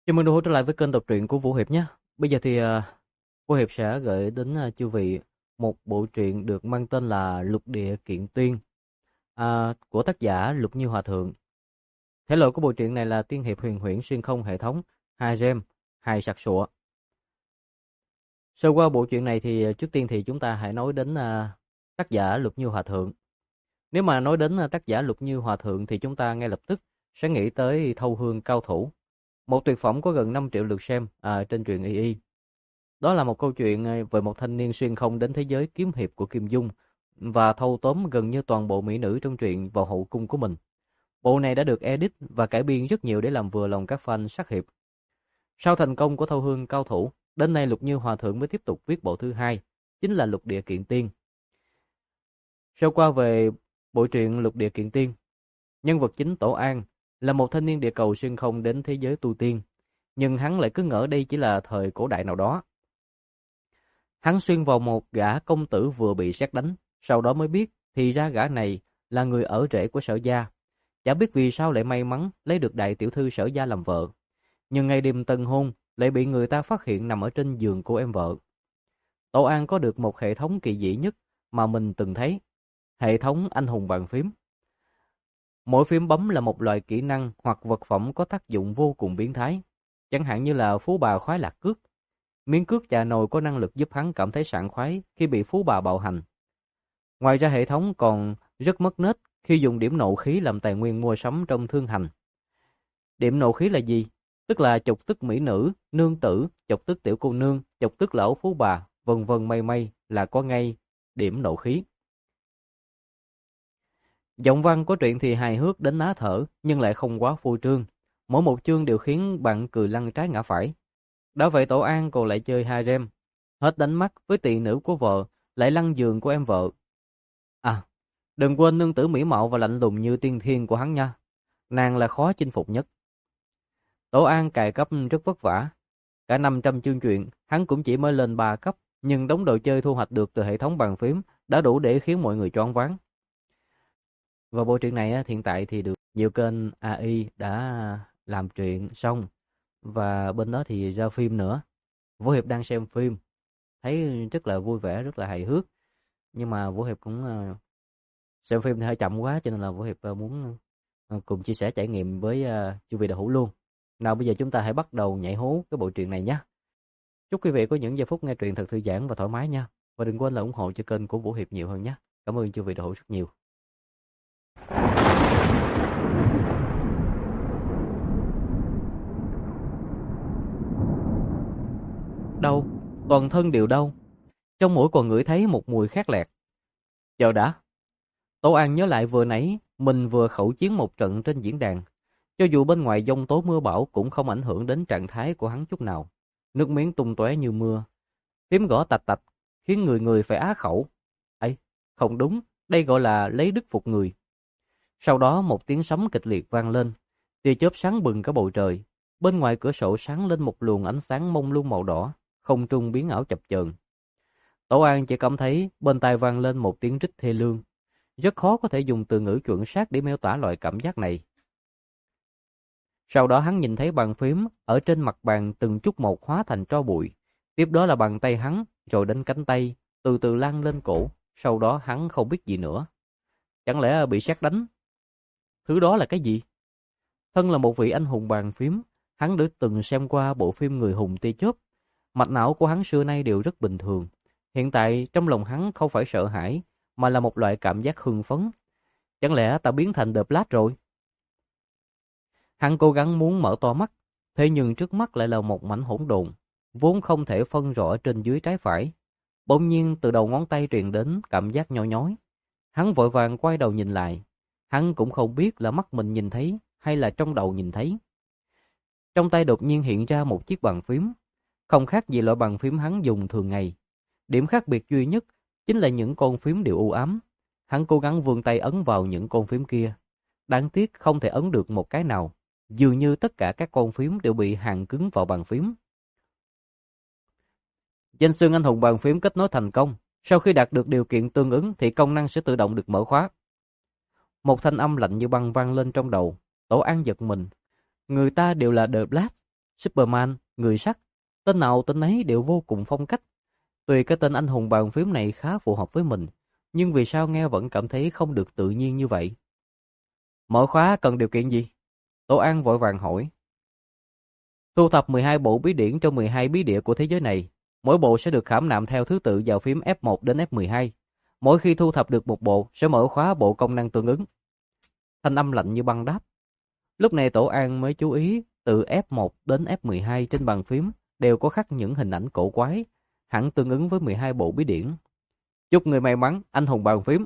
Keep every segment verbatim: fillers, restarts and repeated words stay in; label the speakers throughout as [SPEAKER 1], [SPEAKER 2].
[SPEAKER 1] Chào mừng đồng hồ trở lại với kênh đọc truyện của Vũ Hiệp nhé. Bây giờ thì uh, Vũ Hiệp sẽ gửi đến uh, chư vị một bộ truyện được mang tên là Lục Địa Kiện Tuyên à, của tác giả Lục Như Hòa Thượng. Thể loại của bộ truyện này là tiên hiệp huyền huyễn xuyên không hệ thống, hai gem, hai sặc sụa. Sơ qua bộ truyện này thì uh, trước tiên thì chúng ta hãy nói đến uh, tác giả Lục Như Hòa Thượng. Nếu mà nói đến uh, tác giả Lục Như Hòa Thượng thì chúng ta ngay lập tức sẽ nghĩ tới Thâu Hương Cao Thủ. Một tuyệt phẩm có gần năm triệu lượt xem à, trên truyện i i. Đó là một câu chuyện về một thanh niên xuyên không đến thế giới kiếm hiệp của Kim Dung và thâu tóm gần như toàn bộ mỹ nữ trong truyện vào hậu cung của mình. Bộ này đã được edit và cải biên rất nhiều để làm vừa lòng các fan sát hiệp. Sau thành công của Thâu Hương Cao Thủ, đến nay Lục Như Hòa Thượng mới tiếp tục viết bộ thứ hai, chính là Lục Địa Kiện Tiên. Sơ qua về bộ truyện Lục Địa Kiện Tiên, nhân vật chính Tổ An là một thanh niên địa cầu xuyên không đến thế giới tu tiên, nhưng hắn lại cứ ngỡ đây chỉ là thời cổ đại nào đó. Hắn xuyên vào một gã công tử vừa bị sét đánh, sau đó mới biết thì ra gã này là người ở rể của Sở gia. Chả biết vì sao lại may mắn lấy được đại tiểu thư Sở gia làm vợ, nhưng ngày đêm tân hôn lại bị người ta phát hiện nằm ở trên giường của em vợ. Tổ An có được một hệ thống kỳ dị nhất mà mình từng thấy, hệ thống anh hùng bàn phím. Mỗi phím bấm là một loại kỹ năng hoặc vật phẩm có tác dụng vô cùng biến thái, chẳng hạn như là phú bà khoái lạc cước. Miếng cước chà nồi có năng lực giúp hắn cảm thấy sảng khoái khi bị phú bà bạo hành. Ngoài ra hệ thống còn rất mất nết khi dùng điểm nộ khí làm tài nguyên mua sắm trong thương hành. Điểm nộ khí là gì? Tức là chọc tức mỹ nữ, nương tử, chọc tức tiểu cô nương, chọc tức lão phú bà, vân vân mây mây là có ngay điểm nộ khí. Giọng văn của truyện thì hài hước đến ná thở, nhưng lại không quá phô trương. Mỗi một chương đều khiến bạn cười lăn trái ngã phải. Đã vậy Tổ An còn lại chơi harem, hết đánh mắt với tỳ nữ của vợ, lại lăn giường của em vợ. À, đừng quên nương tử mỹ mạo và lạnh lùng như tiên thiên của hắn nha. Nàng là khó chinh phục nhất. Tổ An cài cấp rất vất vả. Cả năm trăm chương truyện, hắn cũng chỉ mới lên ba cấp, nhưng đống đồ chơi thu hoạch được từ hệ thống bàn phím đã đủ để khiến mọi người choáng váng. Và bộ truyện này hiện tại thì được nhiều kênh a i đã làm truyện xong, và bên đó thì ra phim nữa. Vũ Hiệp đang xem phim, thấy rất là vui vẻ, rất là hài hước. Nhưng mà Vũ Hiệp cũng xem phim thì hơi chậm quá, cho nên là Vũ Hiệp muốn cùng chia sẻ trải nghiệm với chư vị đạo hữu luôn. Nào bây giờ chúng ta hãy bắt đầu nhảy hố cái bộ truyện này nhé. Chúc quý vị có những giây phút nghe truyện thật thư giãn và thoải mái nha. Và đừng quên là ủng hộ cho kênh của Vũ Hiệp nhiều hơn nhé. Cảm ơn chư vị đạo hữu rất nhiều. Đau, toàn thân đều đau. Trong mũi còn ngửi thấy một mùi khét lẹt. Chờ đã. Tổ An nhớ lại vừa nãy mình vừa khẩu chiến một trận trên diễn đàn. Cho dù bên ngoài giông tố mưa bão cũng không ảnh hưởng đến trạng thái của hắn chút nào. Nước miếng tung tóe như mưa. Phím gõ tạch tạch khiến người người phải á khẩu. Ấy, không đúng, đây gọi là lấy đức phục người. Sau đó một tiếng sấm kịch liệt vang lên, tia chớp sáng bừng cả bầu trời. Bên ngoài cửa sổ sáng lên một luồng ánh sáng mông lung màu đỏ, không trung biến ảo chập chờn. Tổ An chỉ cảm thấy bên tai vang lên một tiếng rít thê lương. Rất khó có thể dùng từ ngữ chuẩn xác để miêu tả loại cảm giác này. Sau đó hắn nhìn thấy bàn phím ở trên mặt bàn từng chút một hóa thành tro bụi. Tiếp đó là bàn tay hắn, rồi đến cánh tay, từ từ lan lên cổ. Sau đó hắn không biết gì nữa. Chẳng lẽ bị sét đánh? Thứ đó là cái gì? Thân là một vị anh hùng bàn phím, hắn đã từng xem qua bộ phim Người hùng tia chớp. Mạch não của hắn xưa nay đều rất bình thường. Hiện tại trong lòng hắn không phải sợ hãi, mà là một loại cảm giác hưng phấn. Chẳng lẽ ta biến thành The Blast rồi? Hắn cố gắng muốn mở to mắt, thế nhưng trước mắt lại là một mảnh hỗn độn, vốn không thể phân rõ trên dưới trái phải. Bỗng nhiên từ đầu ngón tay truyền đến cảm giác nhói nhói. Hắn vội vàng quay đầu nhìn lại. Hắn cũng không biết là mắt mình nhìn thấy hay là trong đầu nhìn thấy. Trong tay đột nhiên hiện ra một chiếc bàn phím, không khác gì loại bàn phím hắn dùng thường ngày. Điểm khác biệt duy nhất chính là những con phím đều u ám. Hắn cố gắng vươn tay ấn vào những con phím kia. Đáng tiếc không thể ấn được một cái nào. Dường như tất cả các con phím đều bị hàn cứng vào bàn phím. Danh xưng anh hùng bàn phím kết nối thành công. Sau khi đạt được điều kiện tương ứng thì công năng sẽ tự động được mở khóa. Một thanh âm lạnh như băng vang lên trong đầu. Tổ An giật mình. Người ta đều là The Blast. Superman, người sắt, tên nào tên ấy đều vô cùng phong cách. Tuy cái tên anh hùng bàn phím này khá phù hợp với mình, nhưng vì sao nghe vẫn cảm thấy không được tự nhiên như vậy? Mở khóa cần điều kiện gì? Tô An vội vàng hỏi. Thu thập mười hai bộ bí điển trong mười hai bí địa của thế giới này. Mỗi bộ sẽ được khảm nạm theo thứ tự vào phím ép một đến ép mười hai. Mỗi khi thu thập được một bộ sẽ mở khóa bộ công năng tương ứng. Thanh âm lạnh như băng đáp. Lúc này Tổ An mới chú ý từ ép một đến ép mười hai trên bàn phím đều có khắc những hình ảnh cổ quái, hẳn tương ứng với mười hai bộ bí điển. Chúc người may mắn, anh hùng bàn phím.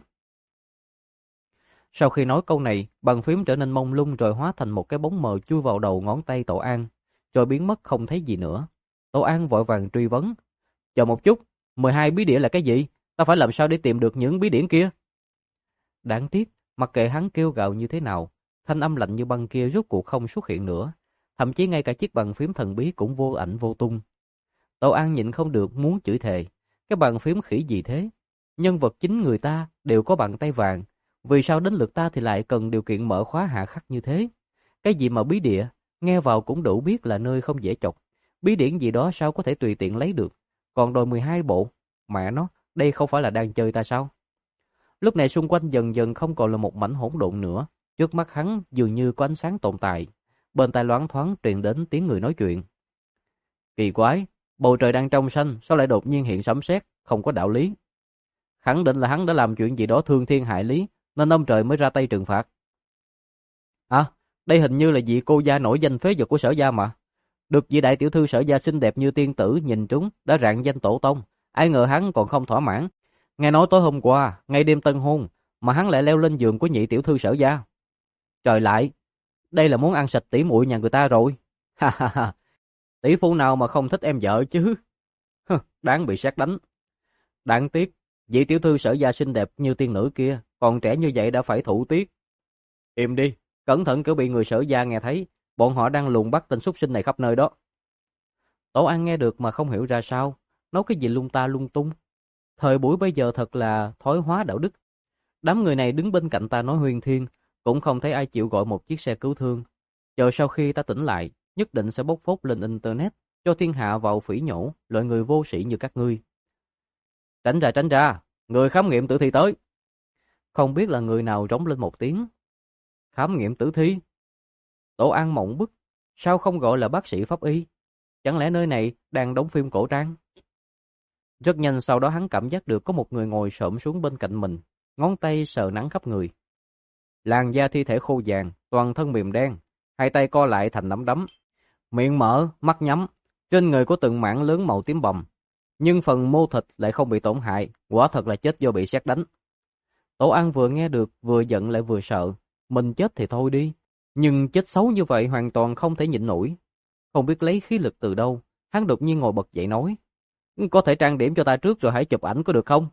[SPEAKER 1] Sau khi nói câu này, bàn phím trở nên mông lung rồi hóa thành một cái bóng mờ chui vào đầu ngón tay Tổ An, rồi biến mất không thấy gì nữa. Tổ An vội vàng truy vấn. Chờ một chút, mười hai bí điển là cái gì? Ta phải làm sao để tìm được những bí điển kia? Đáng tiếc, mặc kệ hắn kêu gào như thế nào, thanh âm lạnh như băng kia rốt cuộc không xuất hiện nữa. Thậm chí ngay cả chiếc bàn phím thần bí cũng vô ảnh vô tung. Tổ An nhịn không được muốn chửi thề. Cái bàn phím khỉ gì thế? Nhân vật chính người ta đều có bàn tay vàng. Vì sao đến lượt ta thì lại cần điều kiện mở khóa hạ khắc như thế? Cái gì mà bí địa, nghe vào cũng đủ biết là nơi không dễ chọc. Bí điển gì đó sao có thể tùy tiện lấy được? Còn đòi mười hai bộ, mẹ nó, đây không phải là đang chơi ta sao? Lúc này xung quanh dần dần không còn là một mảnh hỗn độn nữa. Trước mắt hắn dường như có ánh sáng tồn tại. Bên tai loáng thoáng truyền đến tiếng người nói chuyện. Kỳ quái, bầu trời đang trong xanh, sao lại đột nhiên hiện sấm sét, không có đạo lý. Khẳng định là hắn đã làm chuyện gì đó thương thiên hại lý, nên ông trời mới ra tay trừng phạt. À, đây hình như là vị cô gia nổi danh phế vật của Sở gia mà. Được vị đại tiểu thư Sở gia xinh đẹp như tiên tử nhìn trúng đã rạng danh tổ tông, ai ngờ hắn còn không thỏa mãn. Nghe nói tối hôm qua, ngay đêm tân hôn, mà hắn lại leo lên giường của nhị tiểu thư Sở gia. Trời lại, đây là muốn ăn sạch tỷ muội nhà người ta rồi. Ha ha ha, tỷ phu nào mà không thích em vợ chứ. Đáng bị sét đánh. Đáng tiếc, vị tiểu thư Sở gia xinh đẹp như tiên nữ kia, còn trẻ như vậy đã phải thủ tiết. Im đi, cẩn thận kiểu bị người Sở gia nghe thấy, bọn họ đang lùng bắt tên súc sinh này khắp nơi đó. Tổ An nghe được mà không hiểu ra sao, nói cái gì lung ta lung tung. Thời buổi bây giờ thật là thói hóa đạo đức. Đám người này đứng bên cạnh ta nói huyên thuyên, cũng không thấy ai chịu gọi một chiếc xe cứu thương. Chờ sau khi ta tỉnh lại, nhất định sẽ bốc phốt lên internet, cho thiên hạ vào phỉ nhổ loại người vô sĩ như các ngươi. Tránh ra tránh ra, người khám nghiệm tử thi tới. Không biết là người nào rống lên một tiếng. Khám nghiệm tử thi? Tổ An mộng bức, sao không gọi là bác sĩ pháp y? Chẳng lẽ nơi này đang đóng phim cổ trang? Rất nhanh sau đó hắn cảm giác được có một người ngồi xổm xuống bên cạnh mình, ngón tay sờ nắng khắp người. Làn da thi thể khô vàng, toàn thân mềm đen, hai tay co lại thành nắm đấm, miệng mở, mắt nhắm, trên người có từng mảng lớn màu tím bầm, nhưng phần mô thịt lại không bị tổn hại, quả thật là chết do bị sét đánh. Tổ An vừa nghe được, vừa giận lại vừa sợ, mình chết thì thôi đi, nhưng chết xấu như vậy hoàn toàn không thể nhịn nổi. Không biết lấy khí lực từ đâu, hắn đột nhiên ngồi bật dậy nói, có thể trang điểm cho ta trước rồi hãy chụp ảnh có được không?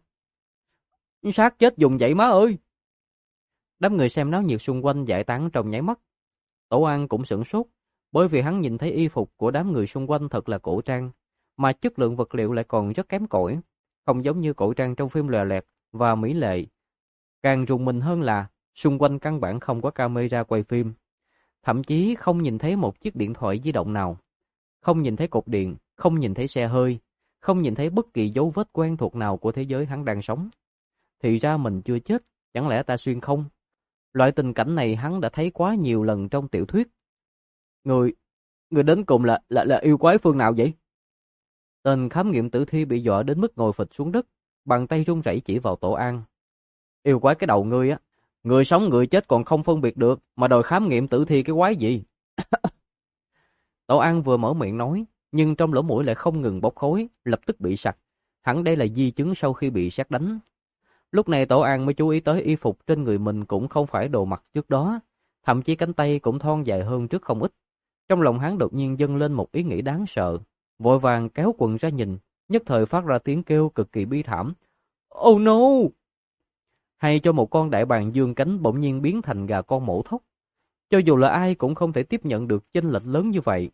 [SPEAKER 1] Sát chết dùng vậy má ơi! Đám người xem náo nhiệt xung quanh giải tán trong nháy mắt. Tổ An cũng sửng sốt, bởi vì hắn nhìn thấy y phục của đám người xung quanh thật là cổ trang, mà chất lượng vật liệu lại còn rất kém cỏi, không giống như cổ trang trong phim lòe loẹt và mỹ lệ. Càng rùng mình hơn là xung quanh căn bản không có camera quay phim, thậm chí không nhìn thấy một chiếc điện thoại di động nào, không nhìn thấy cột điện, không nhìn thấy xe hơi, không nhìn thấy bất kỳ dấu vết quen thuộc nào của thế giới hắn đang sống. Thì ra mình chưa chết, chẳng lẽ ta xuyên không? Loại tình cảnh này hắn đã thấy quá nhiều lần trong tiểu thuyết. Người, người đến cùng là là là yêu quái phương nào vậy? Tên khám nghiệm tử thi bị dọa đến mức ngồi phịch xuống đất, bàn tay run rẩy chỉ vào Tổ An. Yêu quái cái đầu ngươi á, người sống người chết còn không phân biệt được, mà đòi khám nghiệm tử thi cái quái gì? Tổ An vừa mở miệng nói, nhưng trong lỗ mũi lại không ngừng bốc khói, lập tức bị sặc. Hẳn đây là di chứng sau khi bị sét đánh. Lúc này Tổ An mới chú ý tới y phục trên người mình cũng không phải đồ mặc trước đó, thậm chí cánh tay cũng thon dài hơn trước không ít. Trong lòng hắn đột nhiên dâng lên một ý nghĩ đáng sợ, vội vàng kéo quần ra nhìn, nhất thời phát ra tiếng kêu cực kỳ bi thảm. Oh no! Hay cho một con đại bàng dương cánh bỗng nhiên biến thành gà con mổ thóc. Cho dù là ai cũng không thể tiếp nhận được chênh lệch lớn như vậy.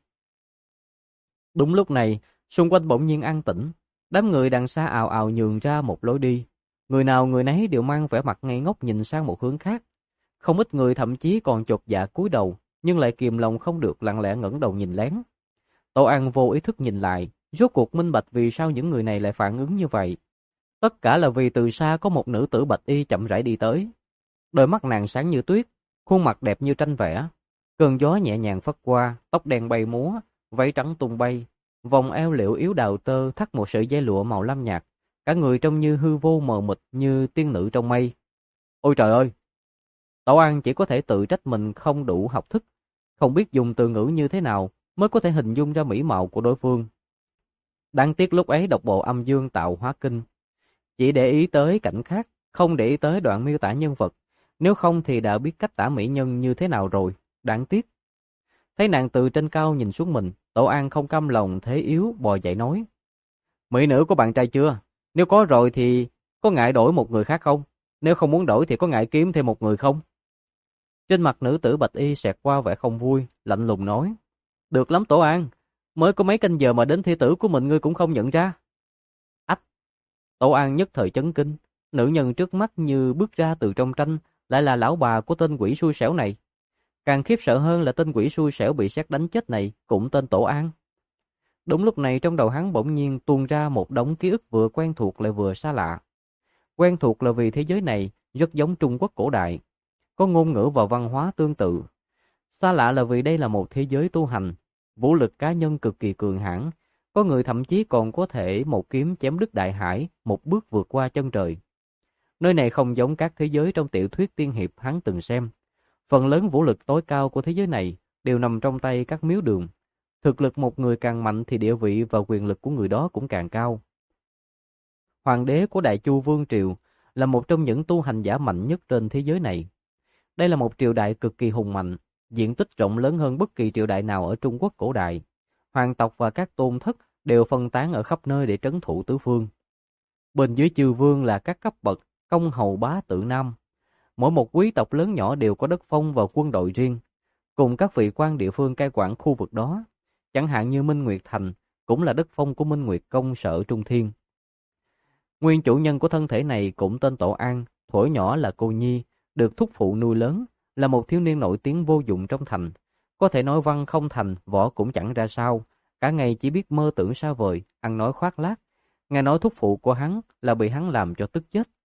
[SPEAKER 1] Đúng lúc này, xung quanh bỗng nhiên an tĩnh, đám người đằng xa ào ào nhường ra một lối đi. Người nào người nấy đều mang vẻ mặt ngây ngốc nhìn sang một hướng khác. Không ít người thậm chí còn chột dạ cúi đầu, nhưng lại kìm lòng không được lặng lẽ ngẩng đầu nhìn lén. Tổ An vô ý thức nhìn lại, rốt cuộc minh bạch vì sao những người này lại phản ứng như vậy. Tất cả là vì từ xa có một nữ tử bạch y chậm rãi đi tới. Đôi mắt nàng sáng như tuyết, khuôn mặt đẹp như tranh vẽ. Cơn gió nhẹ nhàng phất qua, tóc đen bay múa, váy trắng tung bay, vòng eo liễu yếu đào tơ thắt một sợi dây lụa màu lam nhạt, cả người trông như hư vô mờ mịt như tiên nữ trong mây. Ôi trời ơi! Tổ An chỉ có thể tự trách mình không đủ học thức, không biết dùng từ ngữ như thế nào mới có thể hình dung ra mỹ mạo của đối phương. Đáng tiếc lúc ấy đọc bộ âm dương tạo hóa kinh, chỉ để ý tới cảnh khác, không để ý tới đoạn miêu tả nhân vật, nếu không thì đã biết cách tả mỹ nhân như thế nào rồi, đáng tiếc. Thấy nàng từ trên cao nhìn xuống mình, Tổ An không cam lòng thế yếu bò dậy nói. Mỹ nữ có bạn trai chưa? Nếu có rồi thì có ngại đổi một người khác không? Nếu không muốn đổi thì có ngại kiếm thêm một người không? Trên mặt nữ tử bạch y xẹt qua vẻ không vui, lạnh lùng nói. Được lắm Tổ An, mới có mấy canh giờ mà đến thi tử của mình ngươi cũng không nhận ra. Ách! Tổ An nhất thời chấn kinh, nữ nhân trước mắt như bước ra từ trong tranh, lại là lão bà của tên quỷ xui xẻo này. Càng khiếp sợ hơn là tên quỷ xui xẻo bị sét đánh chết này cũng tên Tổ An. Đúng lúc này trong đầu hắn bỗng nhiên tuôn ra một đống ký ức vừa quen thuộc lại vừa xa lạ. Quen thuộc là vì thế giới này rất giống Trung Quốc cổ đại, có ngôn ngữ và văn hóa tương tự. Xa lạ là vì đây là một thế giới tu hành, vũ lực cá nhân cực kỳ cường hãn, có người thậm chí còn có thể một kiếm chém đứt đại hải, một bước vượt qua chân trời. Nơi này không giống các thế giới trong tiểu thuyết tiên hiệp hắn từng xem. Phần lớn vũ lực tối cao của thế giới này đều nằm trong tay các miếu đường. Thực lực một người càng mạnh thì địa vị và quyền lực của người đó cũng càng cao. Hoàng đế của Đại Chu Vương Triều là một trong những tu hành giả mạnh nhất trên thế giới này. Đây là một triều đại cực kỳ hùng mạnh, diện tích rộng lớn hơn bất kỳ triều đại nào ở Trung Quốc cổ đại. Hoàng tộc và các tôn thất đều phân tán ở khắp nơi để trấn thủ tứ phương. Bên dưới chư vương là các cấp bậc, công hầu bá tự nam. Mỗi một quý tộc lớn nhỏ đều có đất phong và quân đội riêng, cùng các vị quan địa phương cai quản khu vực đó. Chẳng hạn như Minh Nguyệt Thành, cũng là đất phong của Minh Nguyệt Công Sở Trung Thiên. Nguyên chủ nhân của thân thể này cũng tên Tổ An, thuở nhỏ là cô nhi, được thúc phụ nuôi lớn, là một thiếu niên nổi tiếng vô dụng trong thành. Có thể nói văn không thành, võ cũng chẳng ra sao, cả ngày chỉ biết mơ tưởng xa vời, ăn nói khoác lác. Nghe nói thúc phụ của hắn là bị hắn làm cho tức chết.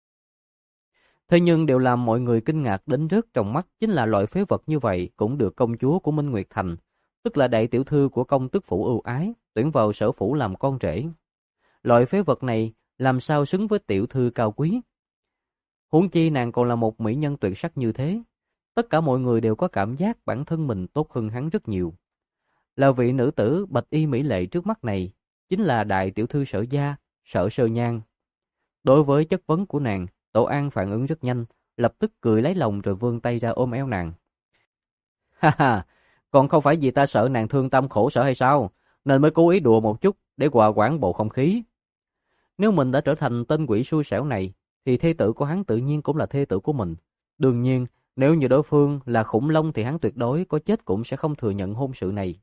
[SPEAKER 1] Thế nhưng điều làm mọi người kinh ngạc đến rớt trong mắt chính là loại phế vật như vậy cũng được công chúa của Minh Nguyệt Thành, tức là đại tiểu thư của công tước phủ ưu ái, tuyển vào sở phủ làm con rể. Loại phế vật này làm sao xứng với tiểu thư cao quý? Huống chi nàng còn là một mỹ nhân tuyệt sắc như thế. Tất cả mọi người đều có cảm giác bản thân mình tốt hơn hắn rất nhiều. Là vị nữ tử bạch y mỹ lệ trước mắt này, chính là đại tiểu thư Sở gia, Sở Sơ Nhan. Đối với chất vấn của nàng, Tổ An phản ứng rất nhanh, lập tức cười lấy lòng rồi vươn tay ra ôm eo nàng. Ha ha, còn không phải vì ta sợ nàng thương tâm khổ sở hay sao, nên mới cố ý đùa một chút để hòa hoãn bầu không khí. Nếu mình đã trở thành tên quỷ xui xẻo này, thì thê tử của hắn tự nhiên cũng là thê tử của mình. Đương nhiên, nếu như đối phương là khủng long thì hắn tuyệt đối có chết cũng sẽ không thừa nhận hôn sự này.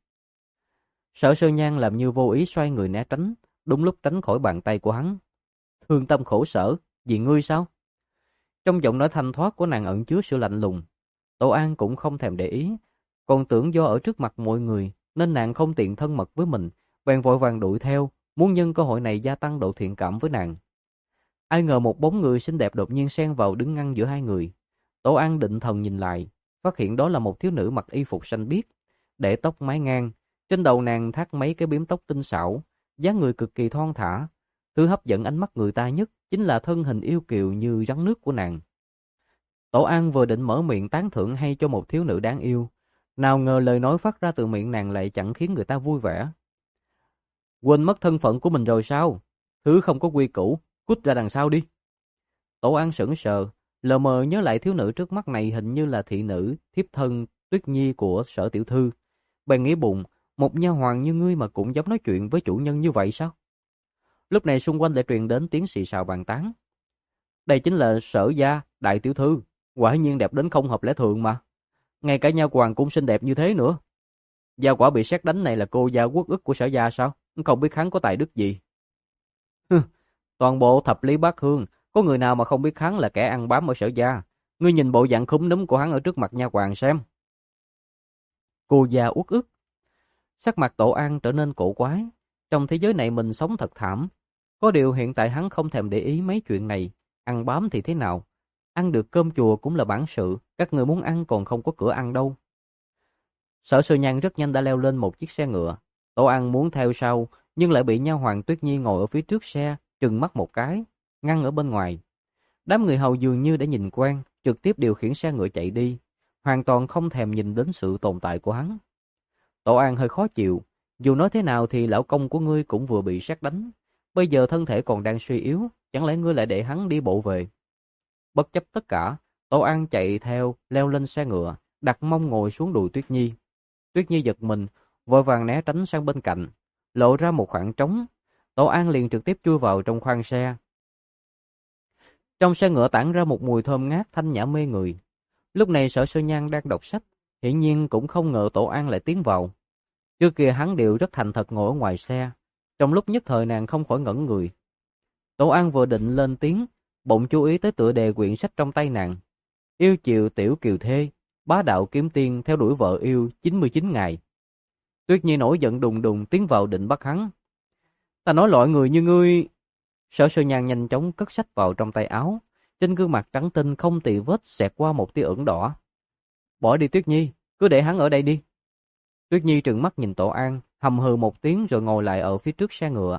[SPEAKER 1] Sở Sơ Nhan làm như vô ý xoay người né tránh, đúng lúc tránh khỏi bàn tay của hắn. Thương tâm khổ sở, vì ngươi sao? Trong giọng nói thanh thoát của nàng ẩn chứa sự lạnh lùng. Tổ An cũng không thèm để ý, còn tưởng do ở trước mặt mọi người nên nàng không tiện thân mật với mình, bèn vội vàng đuổi theo, muốn nhân cơ hội này gia tăng độ thiện cảm với nàng. Ai ngờ một bóng người xinh đẹp đột nhiên xen vào đứng ngăn giữa hai người. Tổ An định thần nhìn lại, phát hiện đó là một thiếu nữ mặc y phục xanh biếc, để tóc mái ngang, trên đầu nàng thắt mấy cái bím tóc tinh xảo, dáng người cực kỳ thon thả. Thứ hấp dẫn ánh mắt người ta nhất chính là thân hình yêu kiều như rắn nước của nàng. Tổ An vừa định mở miệng tán thưởng hay cho một thiếu nữ đáng yêu, nào ngờ lời nói phát ra từ miệng nàng lại chẳng khiến người ta vui vẻ. Quên mất thân phận của mình rồi sao? Thứ không có quy củ, cút ra đằng sau đi. Tổ An sững sờ, lờ mờ nhớ lại thiếu nữ trước mắt này hình như là thị nữ, thiếp thân, Tuyết Nhi của Sở tiểu thư. Bèn nghĩ bụng, một nha hoàn như ngươi mà cũng dám nói chuyện với chủ nhân như vậy sao? Lúc này xung quanh lại truyền đến tiếng xì xào bàn tán. Đây chính là Sở gia, đại tiểu thư, quả nhiên đẹp đến không hợp lẽ thường mà. Ngay cả nha hoàn cũng xinh đẹp như thế nữa. Gia quả bị sét đánh này là cô gia quốc ức của Sở gia sao? Không biết hắn có tài đức gì. Toàn bộ thập lý bát hương, có người nào mà không biết hắn là kẻ ăn bám ở Sở gia. Ngươi nhìn bộ dạng khúm núm của hắn ở trước mặt nha hoàn xem. Cô gia uất ức. Sắc mặt Tổ An trở nên cổ quái. Trong thế giới này mình sống thật thảm. Có điều hiện tại hắn không thèm để ý mấy chuyện này. Ăn bám thì thế nào? Ăn được cơm chùa cũng là bản sự. Các người muốn ăn còn không có cửa ăn đâu. Sở Sư Nhan rất nhanh đã leo lên một chiếc xe ngựa. Tổ An muốn theo sau, nhưng lại bị nha hoàn Tuyết Nhi ngồi ở phía trước xe, trừng mắt một cái, ngăn ở bên ngoài. Đám người hầu dường như đã nhìn quen, trực tiếp điều khiển xe ngựa chạy đi, hoàn toàn không thèm nhìn đến sự tồn tại của hắn. Tổ An hơi khó chịu, dù nói thế nào thì lão công của ngươi cũng vừa bị sét đánh, bây giờ thân thể còn đang suy yếu, chẳng lẽ ngươi lại để hắn đi bộ về? Bất chấp tất cả, Tổ An chạy theo, leo lên xe ngựa, đặt mông ngồi xuống đùi Tuyết Nhi. Tuyết Nhi giật mình, vội vàng né tránh sang bên cạnh, lộ ra một khoảng trống. Tổ An liền trực tiếp chui vào trong khoang xe. Trong xe ngựa tản ra một mùi thơm ngát thanh nhã mê người. Lúc này Sở Sư Nhan đang đọc sách, hiển nhiên cũng không ngờ Tổ An lại tiến vào. Trước kia hắn đều rất thành thật ngồi ở ngoài xe, trong lúc nhất thời nàng không khỏi ngẩn người. Tổ An vừa định lên tiếng, bỗng chú ý tới tựa đề quyển sách trong tay nàng. Yêu chiều tiểu kiều thê, bá đạo kiếm tiên theo đuổi vợ yêu chín mươi chín ngày. Tuyết Nhi nổi giận đùng đùng tiến vào định bắt hắn. Ta nói loại người như ngươi. Sở Sư Nhan nhanh chóng cất sách vào trong tay áo, trên gương mặt trắng tinh không tì vết xẹt qua một tia ửng đỏ. Bỏ đi Tuyết Nhi, cứ để hắn ở đây đi. Tuyết Nhi trừng mắt nhìn Tổ An, hầm hừ một tiếng rồi ngồi lại ở phía trước xe ngựa.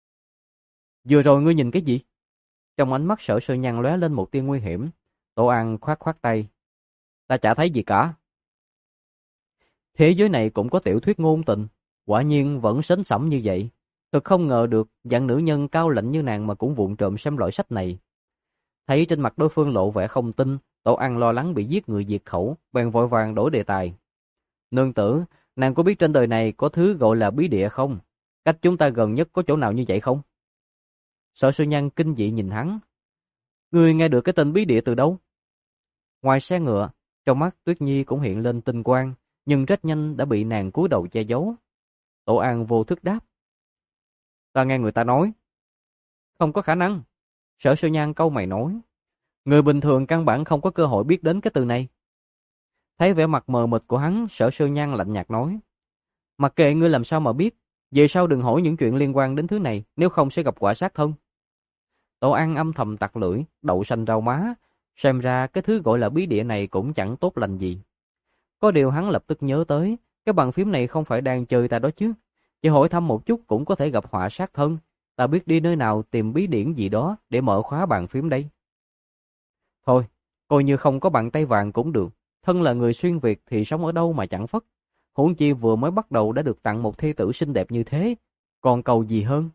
[SPEAKER 1] Vừa rồi ngươi nhìn cái gì? Trong ánh mắt Sở Sư Nhan lóe lên một tia nguy hiểm. Tổ An khoát khoát tay. Ta chả thấy gì cả. Thế giới này cũng có tiểu thuyết ngôn tình, quả nhiên vẫn sến sẩm như vậy. Thật không ngờ được dạng nữ nhân cao lãnh như nàng mà cũng vụng trộm xem loại sách này. Thấy trên mặt đối phương lộ vẻ không tin, Tổ An lo lắng bị giết người diệt khẩu, bèn vội vàng đổi đề tài. Nương tử, nàng có biết trên đời này có thứ gọi là bí địa không? Cách chúng ta gần nhất có chỗ nào như vậy không? Sở Sư Nhan kinh dị nhìn hắn. Ngươi nghe được cái tên bí địa từ đâu? Ngoài xe ngựa, trong mắt Tuyết Nhi cũng hiện lên tinh quang, nhưng rất nhanh đã bị nàng cúi đầu che giấu. Tổ An vô thức đáp. Ta nghe người ta nói. Không có khả năng. Sở Sư Nhan cau mày nói. Người bình thường căn bản không có cơ hội biết đến cái từ này. Thấy vẻ mặt mờ mịt của hắn, Sở Sư Nhan lạnh nhạt nói. Mặc kệ ngươi làm sao mà biết, về sau đừng hỏi những chuyện liên quan đến thứ này, nếu không sẽ gặp quả sát thân. Tổ An âm thầm tặc lưỡi, đậu xanh rau má, xem ra cái thứ gọi là bí địa này cũng chẳng tốt lành gì. Có điều hắn lập tức nhớ tới, cái bàn phím này không phải đang chơi ta đó chứ. Chỉ hỏi thăm một chút cũng có thể gặp họa sát thân. Ta biết đi nơi nào tìm bí điển gì đó để mở khóa bàn phím đây. Thôi, coi như không có bàn tay vàng cũng được. Thân là người xuyên Việt thì sống ở đâu mà chẳng phất. Huống chi vừa mới bắt đầu đã được tặng một thê tử xinh đẹp như thế. Còn cầu gì hơn?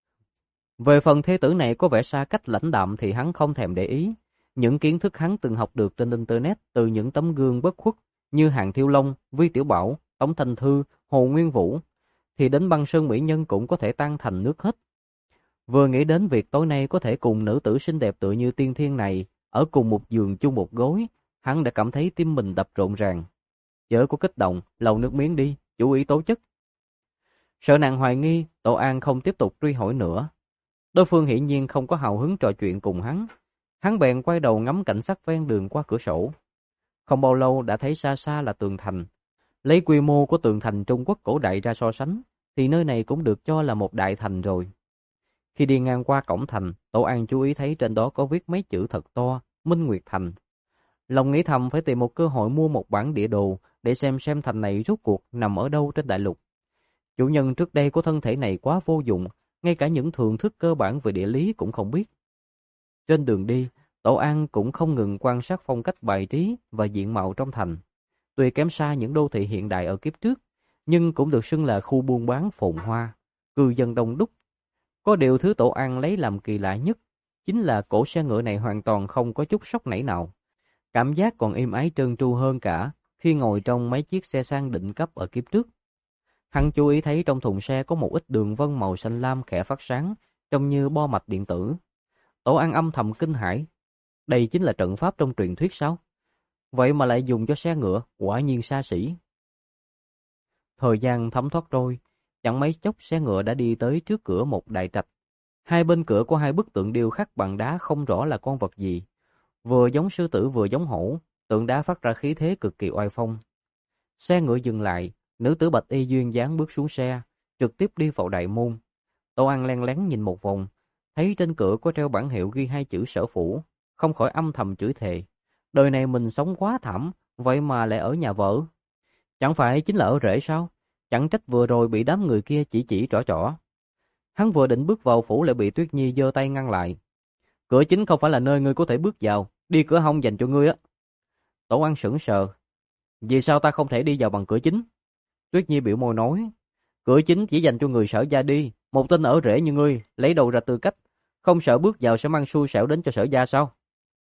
[SPEAKER 1] Về phần thê tử này có vẻ xa cách lãnh đạm thì hắn không thèm để ý. Những kiến thức hắn từng học được trên Internet từ những tấm gương bất khuất như Hàn Thiêu Long, Vi Tiểu Bảo, Tống Thanh Thư, Hồ Nguyên Vũ, thì đến băng sơn mỹ nhân cũng có thể tan thành nước hết. Vừa nghĩ đến việc tối nay có thể cùng nữ tử xinh đẹp tựa như tiên thiên này ở cùng một giường chung một gối, hắn đã cảm thấy tim mình đập rộn ràng. Chớ có kích động, lau nước miếng đi, chú ý tố chất. Sợ nàng hoài nghi, Tổ An không tiếp tục truy hỏi nữa. Đối phương hiển nhiên không có hào hứng trò chuyện cùng hắn. Hắn bèn quay đầu ngắm cảnh sắc ven đường qua cửa sổ. Không bao lâu đã thấy xa xa là tường thành. Lấy quy mô của tường thành Trung Quốc cổ đại ra so sánh, thì nơi này cũng được cho là một đại thành rồi. Khi đi ngang qua cổng thành, Tổ An chú ý thấy trên đó có viết mấy chữ thật to, Minh Nguyệt Thành. Lòng nghĩ thầm phải tìm một cơ hội mua một bản địa đồ để xem xem thành này rốt cuộc nằm ở đâu trên đại lục. Chủ nhân trước đây của thân thể này quá vô dụng, ngay cả những thưởng thức cơ bản về địa lý cũng không biết. Trên đường đi, Tổ An cũng không ngừng quan sát phong cách bài trí và diện mạo trong thành. Tuy kém xa những đô thị hiện đại ở kiếp trước, nhưng cũng được xưng là khu buôn bán phồn hoa, cư dân đông đúc. Có điều thứ Tổ An lấy làm kỳ lạ nhất, chính là cỗ xe ngựa này hoàn toàn không có chút sóc nảy nào. Cảm giác còn êm ái trơn tru hơn cả khi ngồi trong mấy chiếc xe sang đỉnh cấp ở kiếp trước. Hắn chú ý thấy trong thùng xe có một ít đường vân màu xanh lam khẽ phát sáng, trông như bo mạch điện tử. Tổ An âm thầm kinh hãi. Đây chính là trận pháp trong truyền thuyết sao? Vậy mà lại dùng cho xe ngựa, quả nhiên xa xỉ. Thời gian thấm thoát trôi, chẳng mấy chốc xe ngựa đã đi tới trước cửa một đại trạch. Hai bên cửa có hai bức tượng điêu khắc bằng đá không rõ là con vật gì. Vừa giống sư tử vừa giống hổ, tượng đá phát ra khí thế cực kỳ oai phong. Xe ngựa dừng lại, Nữ tử bạch y duyên dáng bước xuống xe, trực tiếp đi vào đại môn. Tô An len lén nhìn một vòng, thấy trên cửa có treo bảng hiệu ghi hai chữ Sở Phủ, không khỏi âm thầm chửi thề. Đời này mình sống quá thảm, vậy mà lại ở nhà vợ. Chẳng phải chính là ở rể sao? Chẳng trách vừa rồi bị đám người kia chỉ chỉ trỏ trỏ. Hắn vừa định bước vào phủ lại bị Tuyết Nhi giơ tay ngăn lại. Cửa chính không phải là nơi ngươi có thể bước vào, đi cửa hông dành cho ngươi á. Tổ An sững sờ. Vì sao ta không thể đi vào bằng cửa chính? Tuyết Nhi biểu môi nói. Cửa chính chỉ dành cho người Sở gia đi, một tên ở rể như ngươi, lấy đầu ra tư cách, không sợ bước vào sẽ mang xui xẻo đến cho Sở gia sao?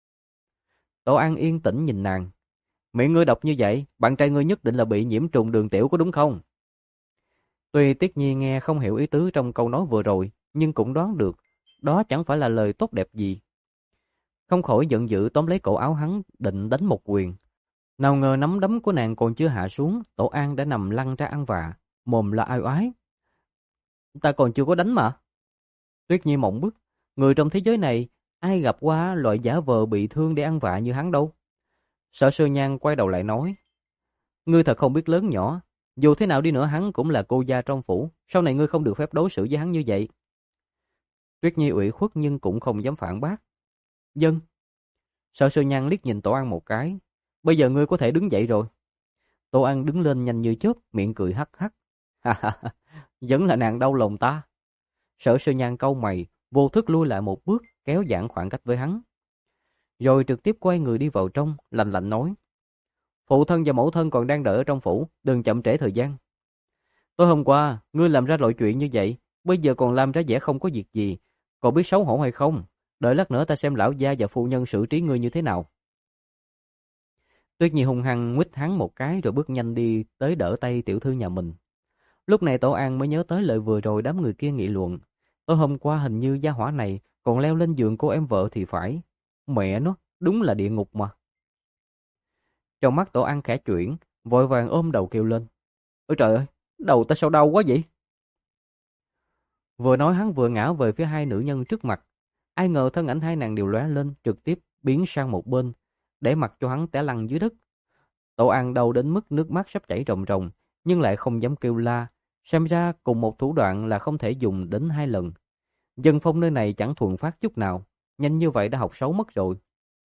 [SPEAKER 1] Tổ An yên tĩnh nhìn nàng. Miệng ngươi độc như vậy, bạn trai ngươi nhất định là bị nhiễm trùng đường tiểu có đúng không? Tuy Tuyết Nhi nghe không hiểu ý tứ trong câu nói vừa rồi, nhưng cũng đoán được, đó chẳng phải là lời tốt đẹp gì. Không khỏi giận dữ tóm lấy cổ áo hắn, định đánh một quyền. Nào ngờ nắm đấm của nàng còn chưa hạ xuống, Tổ An đã nằm lăn ra ăn vạ, mồm là ai oái. Ta còn chưa có đánh mà. Tuyết Nhi mộng bức, người trong thế giới này, ai gặp qua loại giả vờ bị thương để ăn vạ như hắn đâu. Sở Sơ Nhan quay đầu lại nói, ngươi thật không biết lớn nhỏ, dù thế nào đi nữa hắn cũng là cô gia trong phủ, sau này ngươi không được phép đối xử với hắn như vậy. Tuyết Nhi ủy khuất nhưng cũng không dám phản bác. Dân. Sở Sơ Nhan liếc nhìn Tổ An một cái, bây giờ ngươi có thể đứng dậy rồi. Tổ An đứng lên nhanh như chớp, miệng cười hắc hắc. Ha ha ha, vẫn là nàng đau lòng ta. Sở Sơ Nhan cau mày, vô thức lui lại một bước, kéo giãn khoảng cách với hắn. Rồi trực tiếp quay người đi vào trong, lạnh lạnh nói. Phụ thân và mẫu thân còn đang đợi ở trong phủ, đừng chậm trễ thời gian. Tối hôm qua, ngươi làm ra loại chuyện như vậy, bây giờ còn làm ra vẻ không có việc gì, còn biết xấu hổ hay không? Đợi lát nữa ta xem lão gia và phu nhân xử trí ngươi như thế nào. Tuyết Nhi hung hăng nguýt hắn một cái rồi bước nhanh đi tới đỡ tay tiểu thư nhà mình. Lúc này Tổ An mới nhớ tới lời vừa rồi đám người kia nghị luận. Tối hôm qua hình như gia hỏa này còn leo lên giường cô em vợ thì phải. Mẹ nó, đúng là địa ngục mà. Trong mắt Tổ An khẽ chuyển, vội vàng ôm đầu kêu lên. Ôi trời ơi, đầu ta sao đau quá vậy? Vừa nói hắn vừa ngã về phía hai nữ nhân trước mặt. Ai ngờ thân ảnh hai nàng đều lóe lên, trực tiếp biến sang một bên, để mặc cho hắn té lăn dưới đất. Tổ An đau đến mức nước mắt sắp chảy ròng ròng, nhưng lại không dám kêu la. Xem ra cùng một thủ đoạn là không thể dùng đến hai lần. Dân phong nơi này chẳng thuần phát chút nào, nhanh như vậy đã học xấu mất rồi.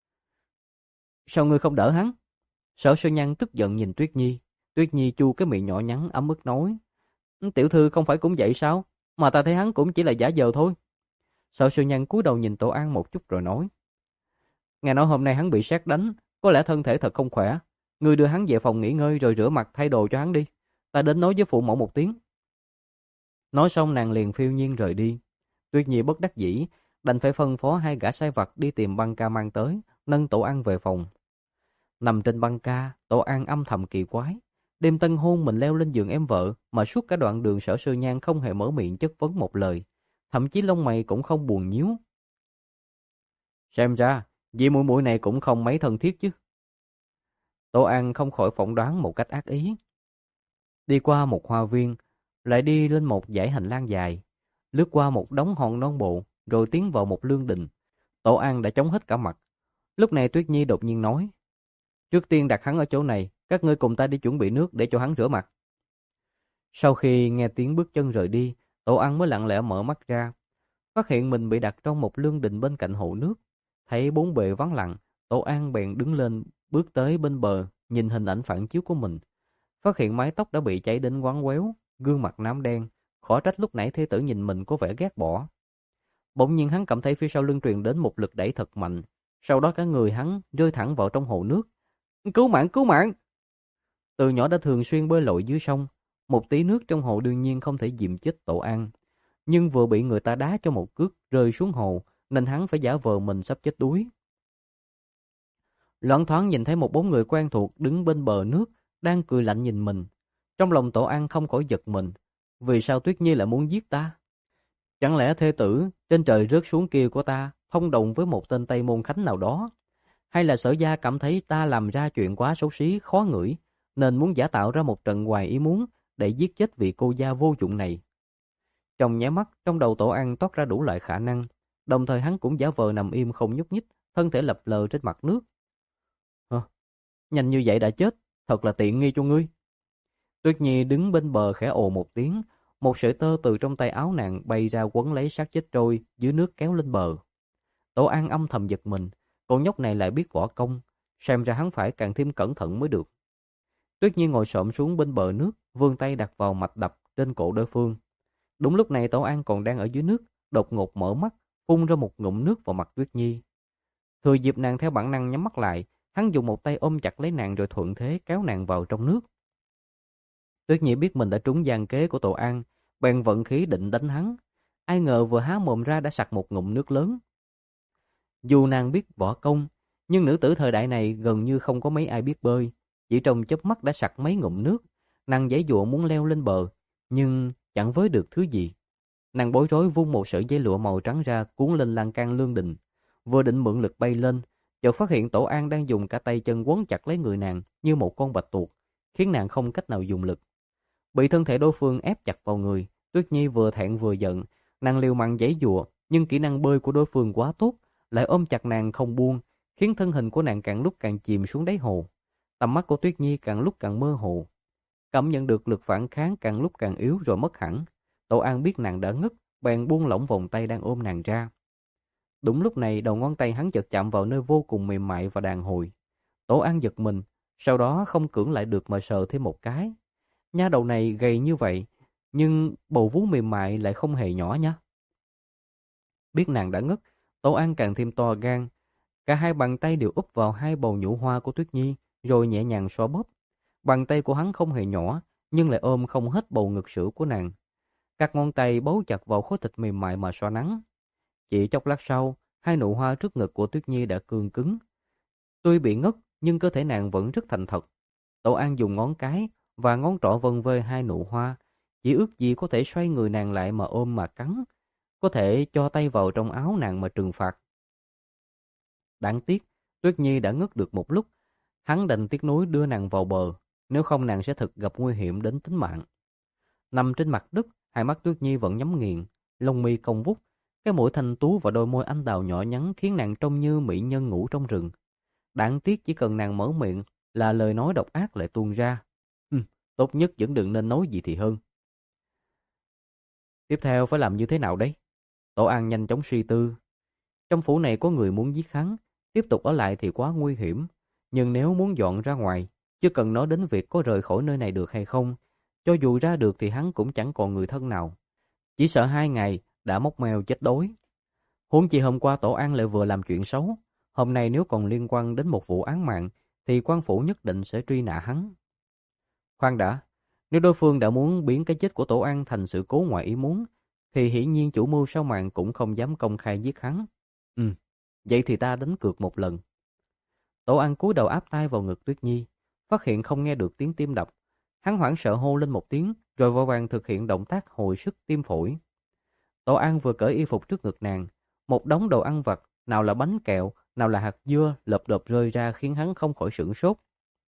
[SPEAKER 1] Sao ngươi không đỡ hắn? Sở Sơ Nhan tức giận nhìn Tuyết Nhi. Tuyết Nhi chu cái miệng nhỏ nhắn ấm ức nói. Tiểu thư không phải cũng vậy sao? Mà ta thấy hắn cũng chỉ là giả vờ thôi. Sở Sơ Nhan cúi đầu nhìn Tổ An một chút rồi nói. Nghe nói hôm nay hắn bị sét đánh, có lẽ thân thể thật không khỏe. Ngươi đưa hắn về phòng nghỉ ngơi rồi rửa mặt thay đồ cho hắn đi. Ta đến nói với phụ mẫu một tiếng. Nói xong nàng liền phiêu nhiên rời đi. Tuyết Nhi bất đắc dĩ, đành phải phân phó hai gã sai vặt đi tìm băng ca mang tới, nâng Tổ An về phòng. Nằm trên băng ca, Tổ An âm thầm kỳ quái. Đêm tân hôn mình leo lên giường em vợ, mà suốt cả đoạn đường Sở Sơ Nhan không hề mở miệng chất vấn một lời. Thậm chí lông mày cũng không buồn nhíu. Xem ra, vị muội muội này cũng không mấy thân thiết chứ. Tổ An không khỏi phỏng đoán một cách ác ý. Đi qua một hoa viên, lại đi lên một dãy hành lang dài, lướt qua một đống hòn non bộ, rồi tiến vào một lương đình. Tổ An đã chống hết cả mặt. Lúc này Tuyết Nhi đột nhiên nói. Trước tiên đặt hắn ở chỗ này, các ngươi cùng ta đi chuẩn bị nước để cho hắn rửa mặt. Sau khi nghe tiếng bước chân rời đi, Tổ An mới lặng lẽ mở mắt ra, phát hiện mình bị đặt trong một lương đình bên cạnh hồ nước. Thấy bốn bề vắng lặng, Tổ An bèn đứng lên, bước tới bên bờ, nhìn hình ảnh phản chiếu của mình. Phát hiện mái tóc đã bị cháy đến ngoắn quéo, gương mặt nám đen, khó trách lúc nãy thê tử nhìn mình có vẻ ghét bỏ. Bỗng nhiên hắn cảm thấy phía sau lưng truyền đến một lực đẩy thật mạnh, sau đó cả người hắn rơi thẳng vào trong hồ nước. Cứu mạng, cứu mạng! Từ nhỏ đã thường xuyên bơi lội dưới sông, một tí nước trong hồ đương nhiên không thể dìm chết Tổ An, nhưng vừa bị người ta đá cho một cước rơi xuống hồ, nên hắn phải giả vờ mình sắp chết đuối. Loáng thoáng nhìn thấy một bóng người quen thuộc đứng bên bờ nước, đang cười lạnh nhìn mình. Trong lòng Tổ An không khỏi giật mình. Vì sao Tuyết Nhi lại muốn giết ta? Chẳng lẽ thê tử trên trời rớt xuống kia của ta thông đồng với một tên Tây Môn Khánh nào đó? Hay là Sở gia cảm thấy ta làm ra chuyện quá xấu xí, khó ngửi, nên muốn giả tạo ra một trận ngoài ý muốn để giết chết vị cô gia vô dụng này? Trong nháy mắt, trong đầu Tổ An toát ra đủ loại khả năng, đồng thời hắn cũng giả vờ nằm im không nhúc nhích, thân thể lập lờ trên mặt nước. Hả? Nhanh như vậy đã chết, thật là tiện nghi cho ngươi. Tuyết Nhi đứng bên bờ khẽ ồ một tiếng, một sợi tơ từ trong tay áo nàng bay ra quấn lấy xác chết trôi dưới nước kéo lên bờ. Tổ An âm thầm giật mình, con nhóc này lại biết võ công, xem ra hắn phải càng thêm cẩn thận mới được. Tuyết Nhi ngồi xổm xuống bên bờ nước, vươn tay đặt vào mạch đập trên cổ đối phương. Đúng lúc này Tổ An còn đang ở dưới nước, đột ngột mở mắt, phun ra một ngụm nước vào mặt Tuyết Nhi. Thừa dịp nàng theo bản năng nhắm mắt lại, hắn dùng một tay ôm chặt lấy nàng rồi thuận thế kéo nàng vào trong nước. Tuyết Nhi biết mình đã trúng gian kế của Tổ An, bèn vận khí định đánh hắn. Ai ngờ vừa há mồm ra đã sặc một ngụm nước lớn. Dù nàng biết võ công, nhưng nữ tử thời đại này gần như không có mấy ai biết bơi. Chỉ trong chớp mắt đã sặc mấy ngụm nước. Nàng giãy giụa muốn leo lên bờ, nhưng chẳng với được thứ gì. Nàng bối rối vung một sợi dây lụa màu trắng ra cuốn lên lan can lương đình. Vừa định mượn lực bay lên, chợt phát hiện Tổ An đang dùng cả tay chân quấn chặt lấy người nàng như một con bạch tuộc, khiến nàng không cách nào dùng lực. Bị thân thể đối phương ép chặt vào người, Tuyết Nhi vừa thẹn vừa giận, nàng liều mạng giãy giụa, nhưng kỹ năng bơi của đối phương quá tốt, lại ôm chặt nàng không buông, khiến thân hình của nàng càng lúc càng chìm xuống đáy hồ. Tầm mắt của Tuyết Nhi càng lúc càng mơ hồ, cảm nhận được lực phản kháng càng lúc càng yếu rồi mất hẳn. Tổ An biết nàng đã ngất, bèn buông lỏng vòng tay đang ôm nàng ra. Đúng lúc này đầu ngón tay hắn chợt chạm vào nơi vô cùng mềm mại và đàn hồi. Tổ An giật mình, sau đó không cưỡng lại được mà sờ thêm một cái. Nha đầu này gầy như vậy, nhưng bầu vú mềm mại lại không hề nhỏ nhá. Biết nàng đã ngất, Tổ An càng thêm to gan. Cả hai bàn tay đều úp vào hai bầu nhũ hoa của Tuyết Nhi, rồi nhẹ nhàng xoa bóp. Bàn tay của hắn không hề nhỏ, nhưng lại ôm không hết bầu ngực sữa của nàng. Các ngón tay bấu chặt vào khối thịt mềm mại mà xoa nắn. Chỉ chốc lát sau, hai nụ hoa trước ngực của Tuyết Nhi đã cương cứng. Tuy bị ngất, nhưng cơ thể nàng vẫn rất thành thật. Tổ An dùng ngón cái và ngón trỏ vân vê hai nụ hoa, chỉ ước gì có thể xoay người nàng lại mà ôm mà cắn, có thể cho tay vào trong áo nàng mà trừng phạt. Đáng tiếc, Tuyết Nhi đã ngất được một lúc, hắn đành tiếc nuối đưa nàng vào bờ, nếu không nàng sẽ thực gặp nguy hiểm đến tính mạng. Nằm trên mặt đất, hai mắt Tuyết Nhi vẫn nhắm nghiền, lông mi cong vút, cái mũi thanh tú và đôi môi anh đào nhỏ nhắn khiến nàng trông như mỹ nhân ngủ trong rừng. Đáng tiếc chỉ cần nàng mở miệng là lời nói độc ác lại tuôn ra. Ừ, tốt nhất vẫn đừng nên nói gì thì hơn. Tiếp theo phải làm như thế nào đấy? Tổ An nhanh chóng suy tư. Trong phủ này có người muốn giết hắn, tiếp tục ở lại thì quá nguy hiểm. Nhưng nếu muốn dọn ra ngoài, chưa cần nói đến việc có rời khỏi nơi này được hay không. Cho dù ra được thì hắn cũng chẳng còn người thân nào. Chỉ sợ hai ngày đã móc mèo chết đói. Huống chi hôm qua Tổ An lại vừa làm chuyện xấu. Hôm nay nếu còn liên quan đến một vụ án mạng, thì quan phủ nhất định sẽ truy nã hắn. Khoan đã, nếu đối phương đã muốn biến cái chết của Tổ An thành sự cố ngoài ý muốn, thì hiển nhiên chủ mưu sau màn cũng không dám công khai giết hắn. Ừ, vậy thì ta đánh cược một lần. Tổ An cúi đầu áp tai vào ngực Tuyết Nhi, phát hiện không nghe được tiếng tim đập. Hắn hoảng sợ hô lên một tiếng, rồi vội vàng thực hiện động tác hồi sức tim phổi. Tổ An vừa cởi y phục trước ngực nàng, một đống đồ ăn vặt, nào là bánh kẹo, nào là hạt dưa, lợp đợp rơi ra khiến hắn không khỏi sửng sốt.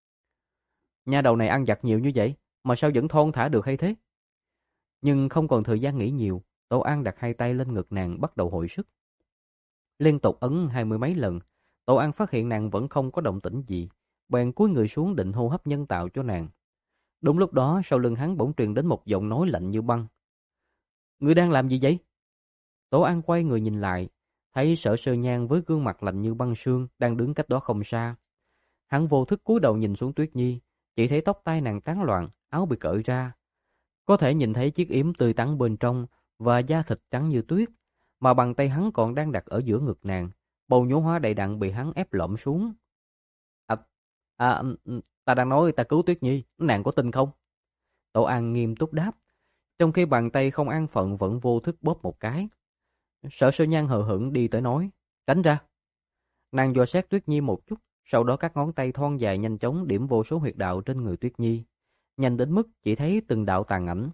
[SPEAKER 1] Nha đầu này ăn vặt nhiều như vậy, mà sao vẫn thon thả được hay thế? Nhưng không còn thời gian nghĩ nhiều, Tổ An đặt hai tay lên ngực nàng bắt đầu hồi sức. Liên tục ấn hai mươi mấy lần, Tổ An phát hiện nàng vẫn không có động tĩnh gì, bèn cúi người xuống định hô hấp nhân tạo cho nàng. Đúng lúc đó sau lưng hắn bỗng truyền đến một giọng nói lạnh như băng. Ngươi đang làm gì vậy? Tổ An quay người nhìn lại, thấy Sở Sơ Nhan với gương mặt lạnh như băng sương đang đứng cách đó không xa. Hắn vô thức cúi đầu nhìn xuống Tuyết Nhi, chỉ thấy tóc tai nàng tán loạn, áo bị cởi ra. Có thể nhìn thấy chiếc yếm tươi tắn bên trong và da thịt trắng như tuyết, mà bàn tay hắn còn đang đặt ở giữa ngực nàng, bầu nhũ hoa đầy đặn bị hắn ép lõm xuống. À, à, ta đang nói ta cứu Tuyết Nhi, nàng có tin không? Tổ An nghiêm túc đáp, trong khi bàn tay không an phận vẫn vô thức bóp một cái. Sở Sơ Nhan hờ hững đi tới nói, tránh ra. Nàng dò xét Tuyết Nhi một chút, sau đó các ngón tay thon dài nhanh chóng điểm vô số huyệt đạo trên người Tuyết Nhi, nhanh đến mức chỉ thấy từng đạo tàn ảnh.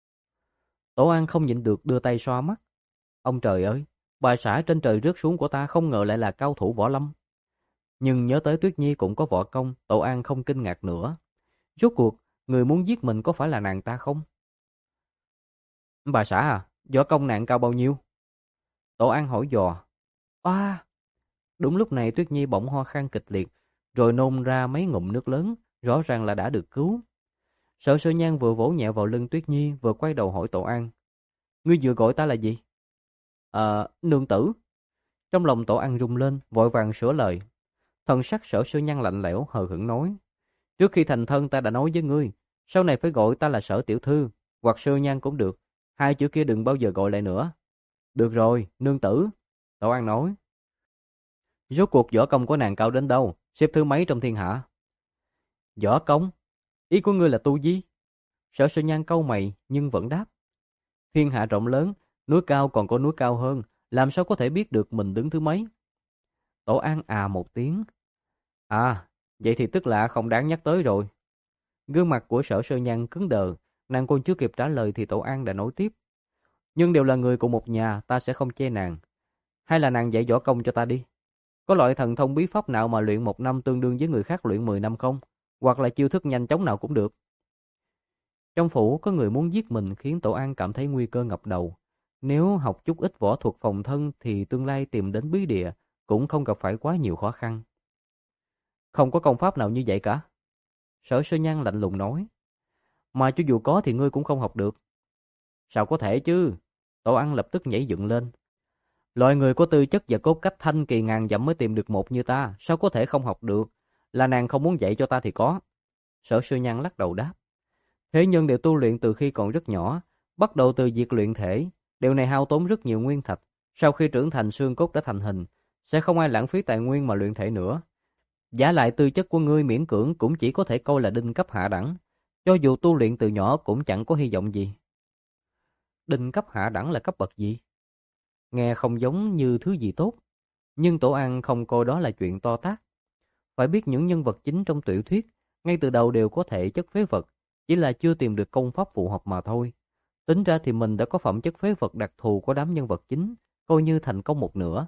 [SPEAKER 1] Tổ An không nhịn được đưa tay xoa mắt. Ông trời ơi, bà xã trên trời rớt xuống của ta không ngờ lại là cao thủ võ lâm. Nhưng nhớ tới Tuyết Nhi cũng có võ công, Tổ An không kinh ngạc nữa. Rốt cuộc, người muốn giết mình có phải là nàng ta không? Bà xã à, võ công nàng cao bao nhiêu? Tổ An hỏi dò. À! Đúng lúc này Tuyết Nhi bỗng ho khan kịch liệt, rồi nôn ra mấy ngụm nước lớn, rõ ràng là đã được cứu. Sở Sơ Nhan vừa vỗ nhẹ vào lưng Tuyết Nhi vừa quay đầu hỏi Tổ An. Ngươi vừa gọi ta là gì? Ờ, nương tử. Trong lòng Tổ An rung lên, vội vàng sửa lời. Thần sắc Sở Sơ Nhan lạnh lẽo hờ hững nói. Trước khi thành thân ta đã nói với ngươi, sau này phải gọi ta là Sở tiểu thư, hoặc Sơ Nhan cũng được. Hai chữ kia đừng bao giờ gọi lại nữa. Được rồi, nương tử. Tổ An nói. Rốt cuộc võ công của nàng cao đến đâu, xếp thứ mấy trong thiên hạ? Võ công? Ý của ngươi là tu vi? Sở Sơ Nhan cau mày nhưng vẫn đáp. Thiên hạ rộng lớn, núi cao còn có núi cao hơn, làm sao có thể biết được mình đứng thứ mấy? Tổ An à một tiếng. À, vậy thì tức là không đáng nhắc tới rồi. Gương mặt của Sở Sơ Nhan cứng đờ, nàng còn chưa kịp trả lời thì Tổ An đã nói tiếp. Nhưng đều là người cùng một nhà, ta sẽ không chê nàng. Hay là nàng dạy võ công cho ta đi. Có loại thần thông bí pháp nào mà luyện một năm tương đương với người khác luyện mười năm không? Hoặc là chiêu thức nhanh chóng nào cũng được. Trong phủ có người muốn giết mình khiến Tổ An cảm thấy nguy cơ ngập đầu. Nếu học chút ít võ thuật phòng thân thì tương lai tìm đến bí địa cũng không gặp phải quá nhiều khó khăn. Không có công pháp nào như vậy cả. Sở Sơ Nhan lạnh lùng nói. Mà cho dù có thì ngươi cũng không học được. Sao có thể chứ? Tổ An lập tức nhảy dựng lên. Loại người có tư chất và cốt cách thanh kỳ ngàn dặm mới tìm được một như ta, sao có thể không học được? Là nàng không muốn dạy cho ta thì có. Sở Sơ Nhan lắc đầu đáp. Thế nhân đều tu luyện từ khi còn rất nhỏ, bắt đầu từ việc luyện thể. Điều này hao tốn rất nhiều nguyên thạch. Sau khi trưởng thành xương cốt đã thành hình, sẽ không ai lãng phí tài nguyên mà luyện thể nữa. Giả lại tư chất của ngươi miễn cưỡng cũng chỉ có thể coi là đinh cấp hạ đẳng. Cho dù tu luyện từ nhỏ cũng chẳng có hy vọng gì. Đinh cấp hạ đẳng là cấp bậc gì? Nghe không giống như thứ gì tốt. Nhưng Tổ An không coi đó là chuyện to tát. Phải biết những nhân vật chính trong tiểu thuyết ngay từ đầu đều có thể chất phế vật, chỉ là chưa tìm được công pháp phù hợp mà thôi. Tính ra thì mình đã có phẩm chất phế vật đặc thù của đám nhân vật chính, coi như thành công một nửa.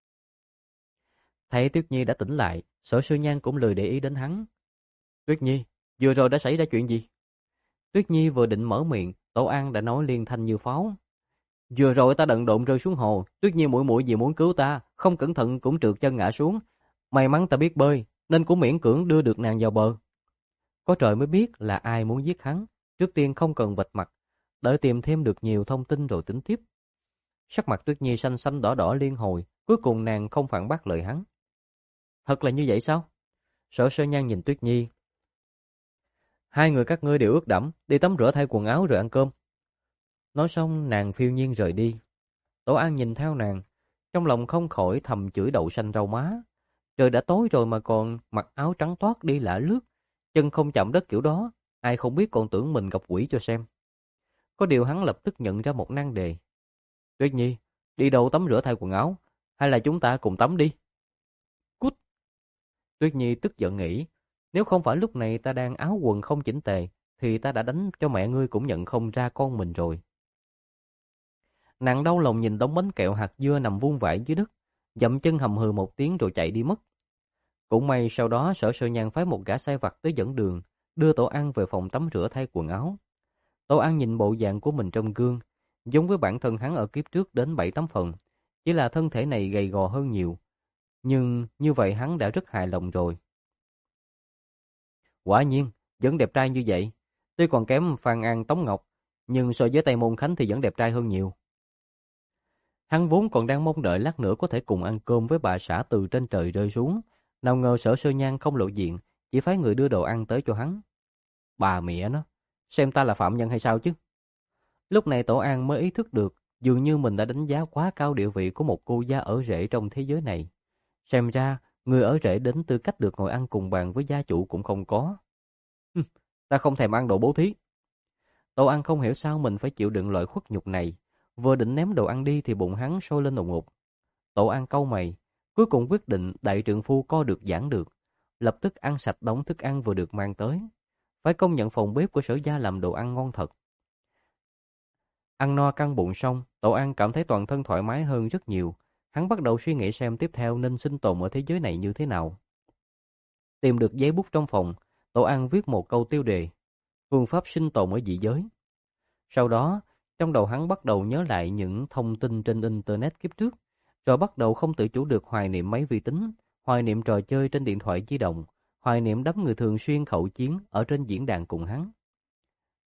[SPEAKER 1] Thấy Tuyết Nhi đã tỉnh lại, Sở Sơ Nhan cũng lười để ý đến hắn. Tuyết Nhi, vừa rồi đã xảy ra chuyện gì? Tuyết Nhi vừa định mở miệng, Tổ An đã nói liên thanh như pháo. Vừa rồi ta đận độn rơi xuống hồ, Tuyết Nhi muội muội vì muốn cứu ta, không cẩn thận cũng trượt chân ngã xuống. May mắn ta biết bơi, nên cũng miễn cưỡng đưa được nàng vào bờ. Có trời mới biết là ai muốn giết hắn, trước tiên không cần vạch mặt, đợi tìm thêm được nhiều thông tin rồi tính tiếp. Sắc mặt Tuyết Nhi xanh xanh đỏ đỏ liên hồi, cuối cùng nàng không phản bác lời hắn. Thật là như vậy sao? Sở Sơ Nhan nhìn Tuyết Nhi. Hai người các ngươi đều ướt đẫm, đi tắm rửa thay quần áo rồi ăn cơm. Nói xong nàng phiêu nhiên rời đi. Tổ An nhìn theo nàng, trong lòng không khỏi thầm chửi đậu xanh rau má. Trời đã tối rồi mà còn mặc áo trắng toát đi lả lướt, chân không chạm đất kiểu đó, ai không biết còn tưởng mình gặp quỷ cho xem. Có điều hắn lập tức nhận ra một nan đề. Tuyết Nhi, đi đâu tắm rửa thay quần áo, hay là chúng ta cùng tắm đi? Cút! Tuyết Nhi tức giận nghĩ, nếu không phải lúc này ta đang áo quần không chỉnh tề, thì ta đã đánh cho mẹ ngươi cũng nhận không ra con mình rồi. Nàng đau lòng nhìn đống bánh kẹo hạt dưa nằm vuông vãi dưới đất, dậm chân hầm hừ một tiếng rồi chạy đi mất. Cũng may sau đó Sở Sơ Nhan phái một gã sai vặt tới dẫn đường, đưa Tổ An về phòng tắm rửa thay quần áo. Tổ An nhìn bộ dạng của mình trong gương, giống với bản thân hắn ở kiếp trước đến bảy tám phần, chỉ là thân thể này gầy gò hơn nhiều. Nhưng như vậy hắn đã rất hài lòng rồi. Quả nhiên, vẫn đẹp trai như vậy. Tuy còn kém Phan An Tống Ngọc, nhưng so với Tây Môn Khánh thì vẫn đẹp trai hơn nhiều. Hắn vốn còn đang mong đợi lát nữa có thể cùng ăn cơm với bà xã từ trên trời rơi xuống. Nào ngờ Sở Sơ Nhan không lộ diện, chỉ phái người đưa đồ ăn tới cho hắn. Bà mẹ nó, xem ta là phạm nhân hay sao chứ? Lúc này Tổ An mới ý thức được, dường như mình đã đánh giá quá cao địa vị của một cô gia ở rể trong thế giới này. Xem ra, người ở rể đến tư cách được ngồi ăn cùng bàn với gia chủ cũng không có. Hừm, ta không thèm ăn đồ bố thí. Tổ An không hiểu sao mình phải chịu đựng loại khuất nhục này. Vừa định ném đồ ăn đi thì bụng hắn sôi lên ùng ục. Tổ An cau mày, cuối cùng quyết định đại trượng phu co được giảng được, lập tức ăn sạch đống thức ăn vừa được mang tới. Phải công nhận phòng bếp của Sở gia làm đồ ăn ngon thật. Ăn no căng bụng xong, Tổ An cảm thấy toàn thân thoải mái hơn rất nhiều. Hắn bắt đầu suy nghĩ xem tiếp theo nên sinh tồn ở thế giới này như thế nào. Tìm được giấy bút trong phòng, Tổ An viết một câu tiêu đề: phương pháp sinh tồn ở dị giới. Sau đó, trong đầu hắn bắt đầu nhớ lại những thông tin trên Internet kiếp trước, rồi bắt đầu không tự chủ được hoài niệm máy vi tính, hoài niệm trò chơi trên điện thoại di động, hoài niệm đám người thường xuyên khẩu chiến ở trên diễn đàn cùng hắn.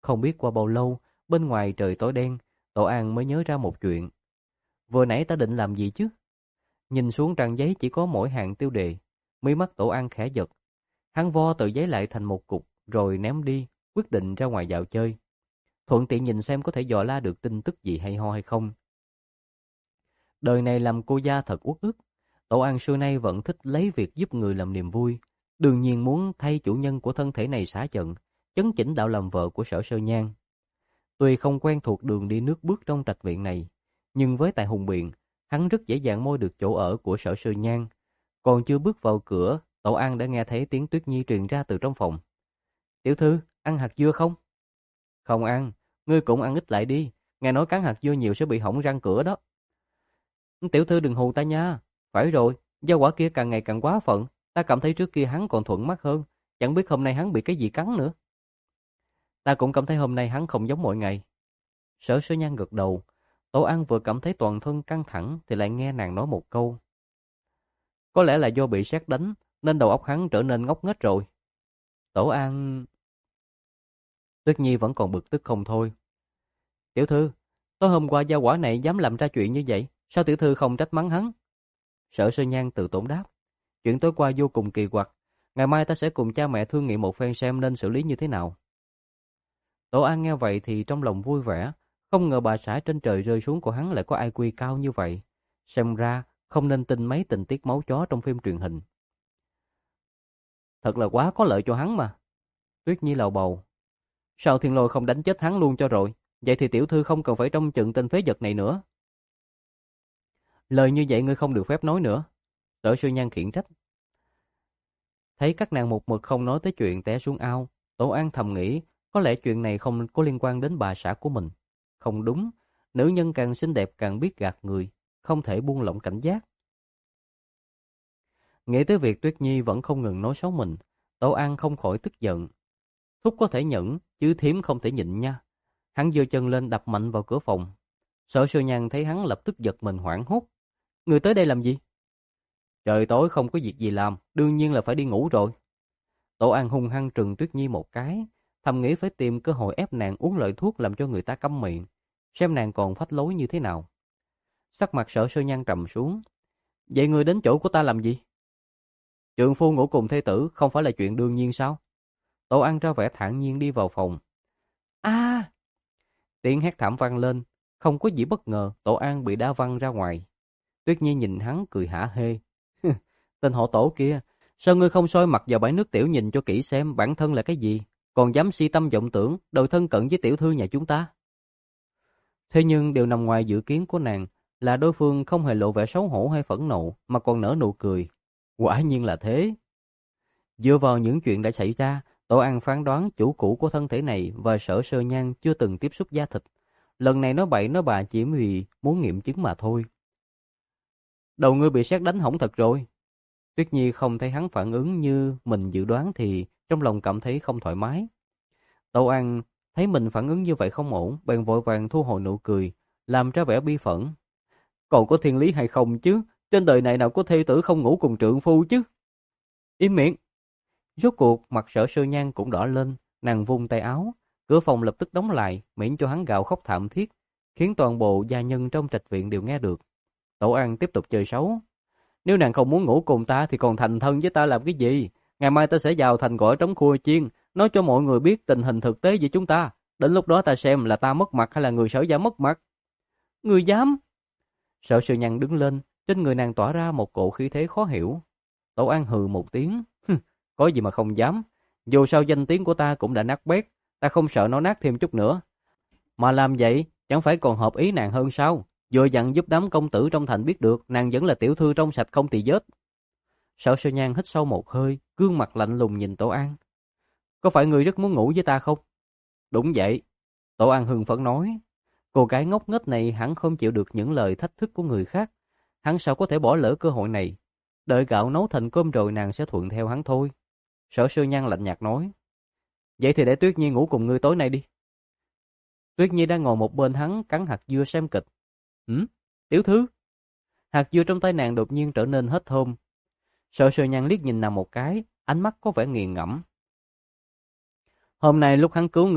[SPEAKER 1] Không biết qua bao lâu, bên ngoài trời tối đen, Tổ An mới nhớ ra một chuyện. Vừa nãy ta định làm gì chứ? Nhìn xuống trang giấy chỉ có mỗi hàng tiêu đề, mí mắt Tổ An khẽ giật. Hắn vo tờ giấy lại thành một cục rồi ném đi, quyết định ra ngoài dạo chơi. Thuận tiện nhìn xem có thể dò la được tin tức gì hay ho hay không. Đời này làm cô gia thật uất ức. Tổ An xưa nay vẫn thích lấy việc giúp người làm niềm vui. Đương nhiên muốn thay chủ nhân của thân thể này xả giận, chấn chỉnh đạo làm vợ của Sở Sơ Nhan. Tuy không quen thuộc đường đi nước bước trong trạch viện này, nhưng với tài hùng biện, hắn rất dễ dàng môi được chỗ ở của Sở Sơ Nhan. Còn chưa bước vào cửa, Tổ An đã nghe thấy tiếng Tuyết Nhi truyền ra từ trong phòng. Tiểu thư, ăn hạt dưa không? Không ăn, ngươi cũng ăn ít lại đi. Nghe nói cắn hạt dưa nhiều sẽ bị hỏng răng cửa đó. Tiểu thư đừng hù ta nha. Phải rồi, gia quả kia càng ngày càng quá phận. Ta cảm thấy trước kia hắn còn thuận mắt hơn. Chẳng biết hôm nay hắn bị cái gì cắn nữa. Ta cũng cảm thấy hôm nay hắn không giống mọi ngày. Sở Sơ Nhan gật đầu. Tổ An vừa cảm thấy toàn thân căng thẳng thì lại nghe nàng nói một câu. Có lẽ là do bị sét đánh nên đầu óc hắn trở nên ngốc nghếch rồi. Tổ An... Tuyết Nhi vẫn còn bực tức không thôi. Tiểu thư, tối hôm qua gia quả này dám làm ra chuyện như vậy, sao tiểu thư không trách mắng hắn? Sở Sơ Nhan từ tốn đáp. Chuyện tối qua vô cùng kỳ quặc. Ngày mai ta sẽ cùng cha mẹ thương nghị một phen xem nên xử lý như thế nào. Tổ An nghe vậy thì trong lòng vui vẻ. Không ngờ bà xã trên trời rơi xuống của hắn lại có i kiu cao như vậy. Xem ra không nên tin mấy tình tiết máu chó trong phim truyền hình. Thật là quá có lợi cho hắn mà. Tuyết Nhi lầu bầu. Sao Thiên Lôi không đánh chết hắn luôn cho rồi? Vậy thì tiểu thư không cần phải trông chừng tên phế vật này nữa. Lời như vậy ngươi không được phép nói nữa. Sở Sơ Nhan khiển trách. Thấy các nàng một mực không nói tới chuyện té xuống ao, Tổ An thầm nghĩ có lẽ chuyện này không có liên quan đến bà xã của mình. Không đúng, nữ nhân càng xinh đẹp càng biết gạt người, không thể buông lỏng cảnh giác. Nghĩ tới việc Tuyết Nhi vẫn không ngừng nói xấu mình, Tổ An không khỏi tức giận. Thúc có thể nhẫn, chứ thím không thể nhịn nha. Hắn giơ chân lên đập mạnh vào cửa phòng. Sở Sơ Nhan thấy hắn lập tức giật mình hoảng hốt. Người tới đây làm gì? Trời tối không có việc gì làm, đương nhiên là phải đi ngủ rồi. Tổ An hung hăng trừng Tuyết Nhi một cái, thầm nghĩ phải tìm cơ hội ép nàng uống loại thuốc làm cho người ta câm miệng, xem nàng còn phách lối như thế nào. Sắc mặt Sở Sơ Nhan trầm xuống. Vậy người đến chỗ của ta làm gì? Trượng phu ngủ cùng thê tử không phải là chuyện đương nhiên sao? Tổ An ra vẻ thản nhiên đi vào phòng. A! Tiếng hét thảm vang lên, không có gì bất ngờ, Tổ An bị đá văng ra ngoài. Tuyết Nhi nhìn hắn cười hả hê. Tên họ Tổ kia, sao ngươi không soi mặt vào bãi nước tiểu nhìn cho kỹ xem bản thân là cái gì, còn dám si tâm vọng tưởng, đòi thân cận với tiểu thư nhà chúng ta? Thế nhưng điều nằm ngoài dự kiến của nàng là đối phương không hề lộ vẻ xấu hổ hay phẫn nộ, mà còn nở nụ cười. Quả nhiên là thế. Dựa vào những chuyện đã xảy ra, Tổ An phán đoán chủ cũ của thân thể này và Sở Sơ Nhan chưa từng tiếp xúc da thịt. Lần này nói bậy nói bạ chỉ vì muốn nghiệm chứng mà thôi. Đầu ngươi bị sét đánh hỏng thật rồi. Tuyết Nhi không thấy hắn phản ứng như mình dự đoán thì trong lòng cảm thấy không thoải mái. Tổ An thấy mình phản ứng như vậy không ổn, bèn vội vàng thu hồi nụ cười, làm ra vẻ bi phẫn. Còn có thiên lý hay không chứ? Trên đời này nào có thê tử không ngủ cùng trượng phu chứ? Im miệng! Rốt cuộc mặt Sở Sơ Nhan cũng đỏ lên, nàng vung tay áo, cửa phòng lập tức đóng lại, miễn cho hắn gào khóc thảm thiết, khiến toàn bộ gia nhân trong trạch viện đều nghe được. Tổ An tiếp tục chơi xấu. Nếu nàng không muốn ngủ cùng ta thì còn thành thân với ta làm cái gì? Ngày mai ta sẽ vào thành gọi trống khua chiên, nói cho mọi người biết tình hình thực tế với chúng ta. Đến lúc đó ta xem là ta mất mặt hay là người Sở gia mất mặt. Người dám? Sở Sơ Nhan đứng lên, trên người nàng tỏa ra một cỗ khí thế khó hiểu. Tổ An hừ một tiếng. Có gì mà không dám. Dù sao danh tiếng của ta cũng đã nát bét, ta không sợ nó nát thêm chút nữa. Mà làm vậy chẳng phải còn hợp ý nàng hơn sao? Vừa dặn giúp đám công tử trong thành biết được nàng vẫn là tiểu thư trong sạch không tỳ vết. Sở Sơ Nhan hít sâu một hơi, gương mặt lạnh lùng nhìn Tổ An. Có phải người rất muốn ngủ với ta không? Đúng vậy. Tổ An hưng phấn nói. Cô gái ngốc nghếch này hẳn không chịu được những lời thách thức của người khác. Hắn sao có thể bỏ lỡ cơ hội này? Đợi gạo nấu thành cơm rồi nàng sẽ thuận theo hắn thôi. Sở Sơ Nhan lạnh nhạt nói. Vậy thì để Tuyết Nhi ngủ cùng ngươi tối nay đi. Tuyết Nhi đang ngồi một bên hắn cắn hạt dưa xem kịch. Hử? Tiểu thư? Hạt dưa trong tay nàng đột nhiên trở nên hết thơm. Sở Sơ Nhan liếc nhìn nàng một cái, ánh mắt có vẻ nghiền ngẫm. Hôm nay lúc hắn cứu ngươi,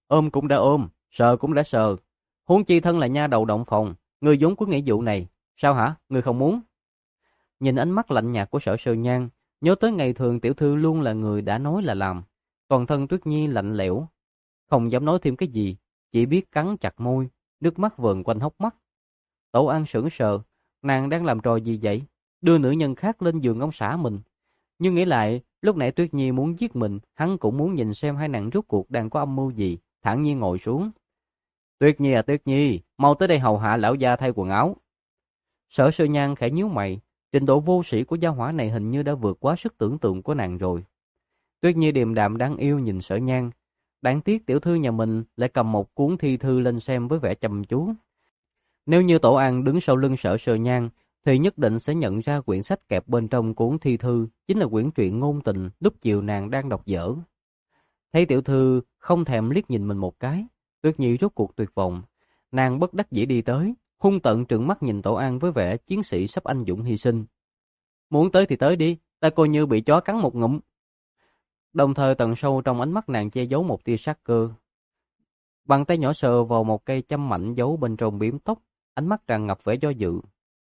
[SPEAKER 1] Ôm cũng đã ôm, sờ cũng đã sờ. Huống chi thân là nha đầu động phòng, ngươi vốn có nghĩa vụ này. Sao hả, ngươi không muốn? Nhìn ánh mắt lạnh nhạt của Sở Sơ Nhan, nhớ tới ngày thường tiểu thư luôn là người đã nói là làm. Toàn thân Tuyết Nhi lạnh lẽo, không dám nói thêm cái gì, chỉ biết cắn chặt môi, nước mắt vờn quanh hốc mắt. Tổ An sững sờ, nàng đang làm trò gì vậy? Đưa nữ nhân khác lên giường ông xã mình. Nhưng nghĩ lại, lúc nãy Tuyết Nhi muốn giết mình, hắn cũng muốn nhìn xem hai nàng rốt cuộc đang có âm mưu gì, thản nhiên ngồi xuống. Tuyết Nhi à Tuyết Nhi, mau tới đây hầu hạ lão gia thay quần áo. Sở Sơ Nhan khẽ nhíu mày, trình độ vô sĩ của gia hỏa này hình như đã vượt quá sức tưởng tượng của nàng rồi. Tuyết Nhi điềm đạm đáng yêu nhìn Sở Nhan, đáng tiếc tiểu thư nhà mình lại cầm một cuốn thi thư lên xem với vẻ chăm chú. Nếu như Tổ An đứng sau lưng Sở Sơ Nhan, thì nhất định sẽ nhận ra quyển sách kẹp bên trong cuốn thi thư chính là quyển truyện ngôn tình lúc chiều nàng đang đọc dở. Thấy tiểu thư không thèm liếc nhìn mình một cái, Tuyết Nhi rốt cuộc tuyệt vọng, nàng bất đắc dĩ đi tới, hung tợn trừng mắt nhìn Tổ An với vẻ chiến sĩ sắp anh dũng hy sinh. Muốn tới thì tới đi, ta coi như bị chó cắn một ngụm. Đồng thời tận sâu trong ánh mắt nàng che giấu một tia sát cơ. Bàn tay nhỏ sờ vào một cây châm mảnh giấu bên trong bím tóc, ánh mắt tràn ngập vẻ do dự.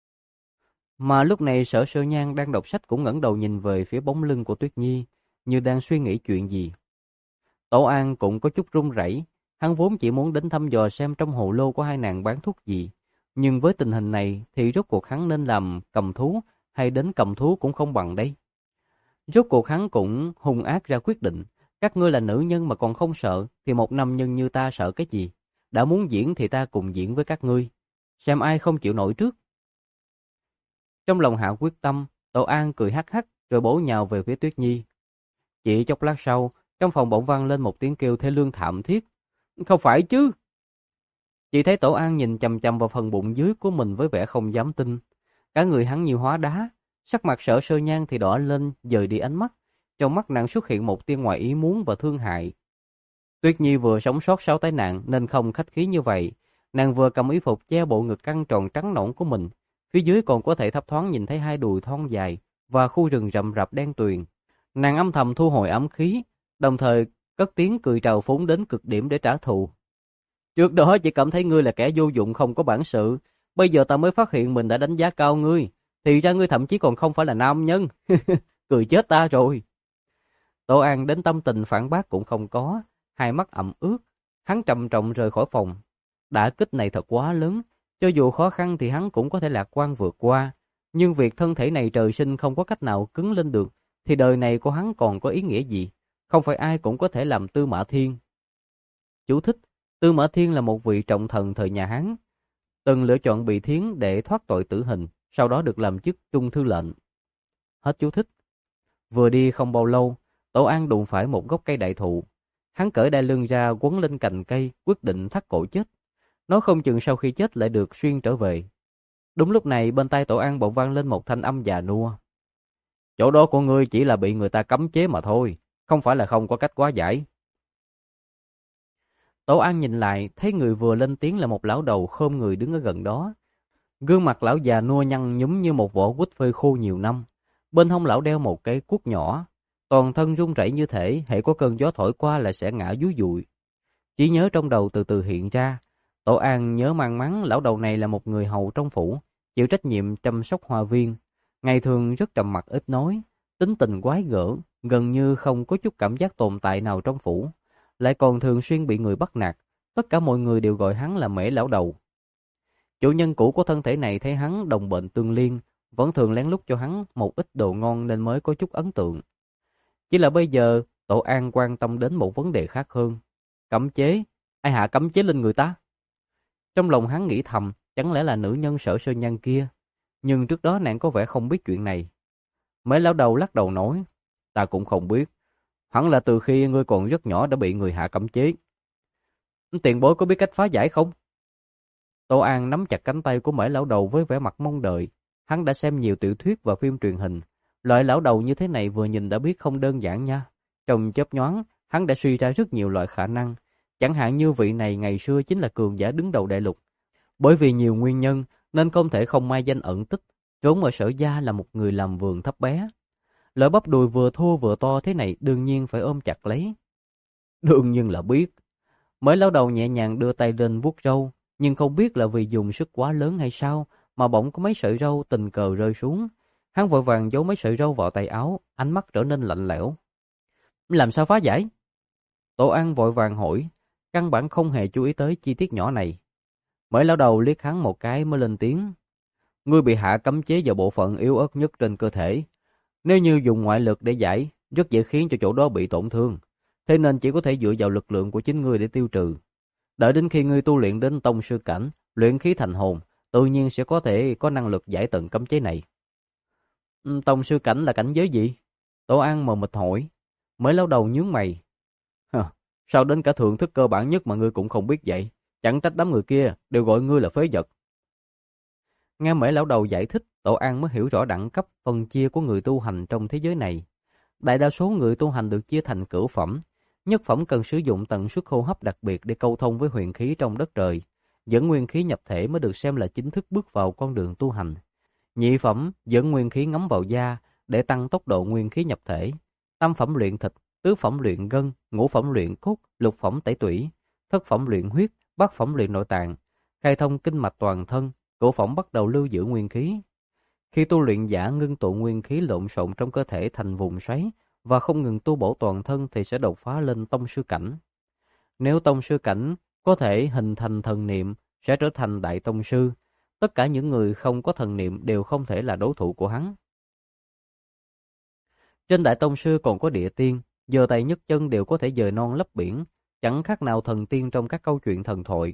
[SPEAKER 1] Mà lúc này Sở Sơ Nhan đang đọc sách cũng ngẩng đầu nhìn về phía bóng lưng của Tuyết Nhi, như đang suy nghĩ chuyện gì. Tổ An cũng có chút run rẩy, hắn vốn chỉ muốn đến thăm dò xem trong hồ lô của hai nàng bán thuốc gì, nhưng với tình hình này thì rốt cuộc hắn nên làm cầm thú hay đến cầm thú cũng không bằng đây. Rốt cuộc hắn cũng hung ác ra quyết định, các ngươi là nữ nhân mà còn không sợ thì một nam nhân như ta sợ cái gì? Đã muốn diễn thì ta cùng diễn với các ngươi, xem ai không chịu nổi trước. Trong lòng hạ quyết tâm, Tổ An cười hắc hắc rồi bổ nhào về phía Tuyết Nhi. Chỉ chốc lát sau, trong phòng bỗng vang lên một tiếng kêu thê lương thảm thiết. Không phải chứ? Chỉ thấy Tổ An nhìn chằm chằm vào phần bụng dưới của mình với vẻ không dám tin. Cả người hắn như hóa đá, sắc mặt Sở Sơ Nhan thì đỏ lên, dời đi ánh mắt. Trong mắt nàng xuất hiện một tia ngoài ý muốn và thương hại. Tuyết Nhi vừa sống sót sau tai nạn nên không khách khí như vậy. Nàng vừa cầm y phục che bộ ngực căng tròn trắng nõn của mình. Phía dưới còn có thể thấp thoáng nhìn thấy hai đùi thon dài và khu rừng rậm rạp đen tuyền. Nàng âm thầm thu hồi ấm khí, đồng thời cất tiếng cười trào phúng đến cực điểm để trả thù. Trước đó chỉ cảm thấy ngươi là kẻ vô dụng không có bản sự, bây giờ ta mới phát hiện mình đã đánh giá cao ngươi, thì ra ngươi thậm chí còn không phải là nam nhân. Cười chết ta rồi. Tổ An đến tâm tình phản bác cũng không có, hai mắt ẩm ướt, hắn trầm trọng rời khỏi phòng. Đả kích này thật quá lớn, cho dù khó khăn thì hắn cũng có thể lạc quan vượt qua, nhưng việc thân thể này trời sinh không có cách nào cứng lên được, thì đời này của hắn còn có ý nghĩa gì? Không phải ai cũng có thể làm Tư Mã Thiên. Chú thích: Tư Mã Thiên là một vị trọng thần thời nhà Hán, từng lựa chọn bị thiến để thoát tội tử hình, sau đó được làm chức trung thư lệnh. Hết chú thích. Vừa đi không bao lâu, Tổ An đụng phải một gốc cây đại thụ. Hắn cởi đai lưng ra quấn lên cành cây, quyết định thắt cổ chết. Nó không chừng sau khi chết lại được xuyên trở về. Đúng lúc này bên tai Tổ An bỗng vang lên một thanh âm già nua. Chỗ đó của ngươi chỉ là bị người ta cấm chế mà thôi, không phải là không có cách quá giải. Tổ An nhìn lại, thấy người vừa lên tiếng là một lão đầu khom người đứng ở gần đó. Gương mặt lão già nua nhăn nhúm như một vỏ quýt phơi khô nhiều năm. Bên hông lão đeo một cái cuốc nhỏ, toàn thân run rẩy như thể hễ có cơn gió thổi qua là sẽ ngã dúi dụi. Chỉ nhớ trong đầu từ từ hiện ra. Tổ An nhớ mang mắn lão đầu này là một người hầu trong phủ, chịu trách nhiệm chăm sóc hoa viên. Ngày thường rất trầm mặc ít nói, tính tình quái gở, gần như không có chút cảm giác tồn tại nào trong phủ. Lại còn thường xuyên bị người bắt nạt, tất cả mọi người đều gọi hắn là Mễ lão đầu. Chủ nhân cũ của thân thể này thấy hắn đồng bệnh tương liên, vẫn thường lén lút cho hắn một ít đồ ngon nên mới có chút ấn tượng. Chỉ là bây giờ, Tổ An quan tâm đến một vấn đề khác hơn. Cấm chế, ai hạ cấm chế lên người ta? Trong lòng hắn nghĩ thầm, chẳng lẽ là nữ nhân Sở Sơ Nhan kia? Nhưng trước đó nàng có vẻ không biết chuyện này. Mấy lão đầu lắc đầu nói, ta cũng không biết. Hẳn là từ khi ngươi còn rất nhỏ đã bị người hạ cấm chế. Tiền bối có biết cách phá giải không? Tô An nắm chặt cánh tay của Mễ lão đầu với vẻ mặt mong đợi. Hắn đã xem nhiều tiểu thuyết và phim truyền hình. Loại lão đầu như thế này vừa nhìn đã biết không đơn giản nha. Trong chớp nhoáng, hắn đã suy ra rất nhiều loại khả năng. Chẳng hạn như vị này ngày xưa chính là cường giả đứng đầu đại lục. Bởi vì nhiều nguyên nhân nên không thể không mai danh ẩn tích, trốn ở Sở gia là một người làm vườn thấp bé. Loại bắp đùi vừa thô vừa to thế này đương nhiên phải ôm chặt lấy. Đương nhiên là biết. Mới lão đầu nhẹ nhàng đưa tay lên vuốt râu, nhưng không biết là vì dùng sức quá lớn hay sao mà bỗng có mấy sợi râu tình cờ rơi xuống. Hắn vội vàng giấu mấy sợi râu vào tay áo, ánh mắt trở nên lạnh lẽo. Làm sao phá giải? Tổ An vội vàng hỏi, căn bản không hề chú ý tới chi tiết nhỏ này. Mới lão đầu liếc hắn một cái mới lên tiếng. Ngươi bị hạ cấm chế vào bộ phận yếu ớt nhất trên cơ thể. Nếu như dùng ngoại lực để giải, rất dễ khiến cho chỗ đó bị tổn thương. Thế nên chỉ có thể dựa vào lực lượng của chính ngươi để tiêu trừ. Đợi đến khi ngươi tu luyện đến tông sư cảnh, luyện khí thành hồn, tự nhiên sẽ có thể có năng lực giải tận cấm chế này. Ừ, tông sư cảnh là cảnh giới gì? Tổ An mờ mịt hỏi. Mới lão đầu nhướng mày. Hờ, sao đến cả thượng thức cơ bản nhất mà ngươi cũng không biết vậy? Chẳng trách đám người kia đều gọi ngươi là phế vật. Nghe Mễ lão đầu giải thích, Tổ An mới hiểu rõ đẳng cấp phân chia của người tu hành trong thế giới này. Đại đa số người tu hành được chia thành cửu phẩm. Nhất phẩm cần sử dụng tần suất hô hấp đặc biệt để câu thông với huyền khí trong đất trời. Dẫn nguyên khí nhập thể mới được xem là chính thức bước vào con đường tu hành. Nhị phẩm dẫn nguyên khí ngấm vào da để tăng tốc độ nguyên khí nhập thể. Tam phẩm luyện thịt, tứ phẩm luyện gân, ngũ phẩm luyện cốt, lục phẩm tẩy tủy, thất phẩm luyện huyết, bát phẩm luyện nội tạng, khai thông kinh mạch toàn thân, cửu phẩm bắt đầu lưu giữ nguyên khí. Khi tu luyện giả ngưng tụ nguyên khí lộn xộn trong cơ thể thành vùng xoáy và không ngừng tu bổ toàn thân thì sẽ đột phá lên tông sư cảnh. Nếu tông sư cảnh có thể hình thành thần niệm sẽ trở thành đại tông sư. Tất cả những người không có thần niệm đều không thể là đối thủ của hắn. Trên đại tông sư còn có địa tiên, giơ tay nhấc chân đều có thể dời non lấp biển, chẳng khác nào thần tiên trong các câu chuyện thần thoại.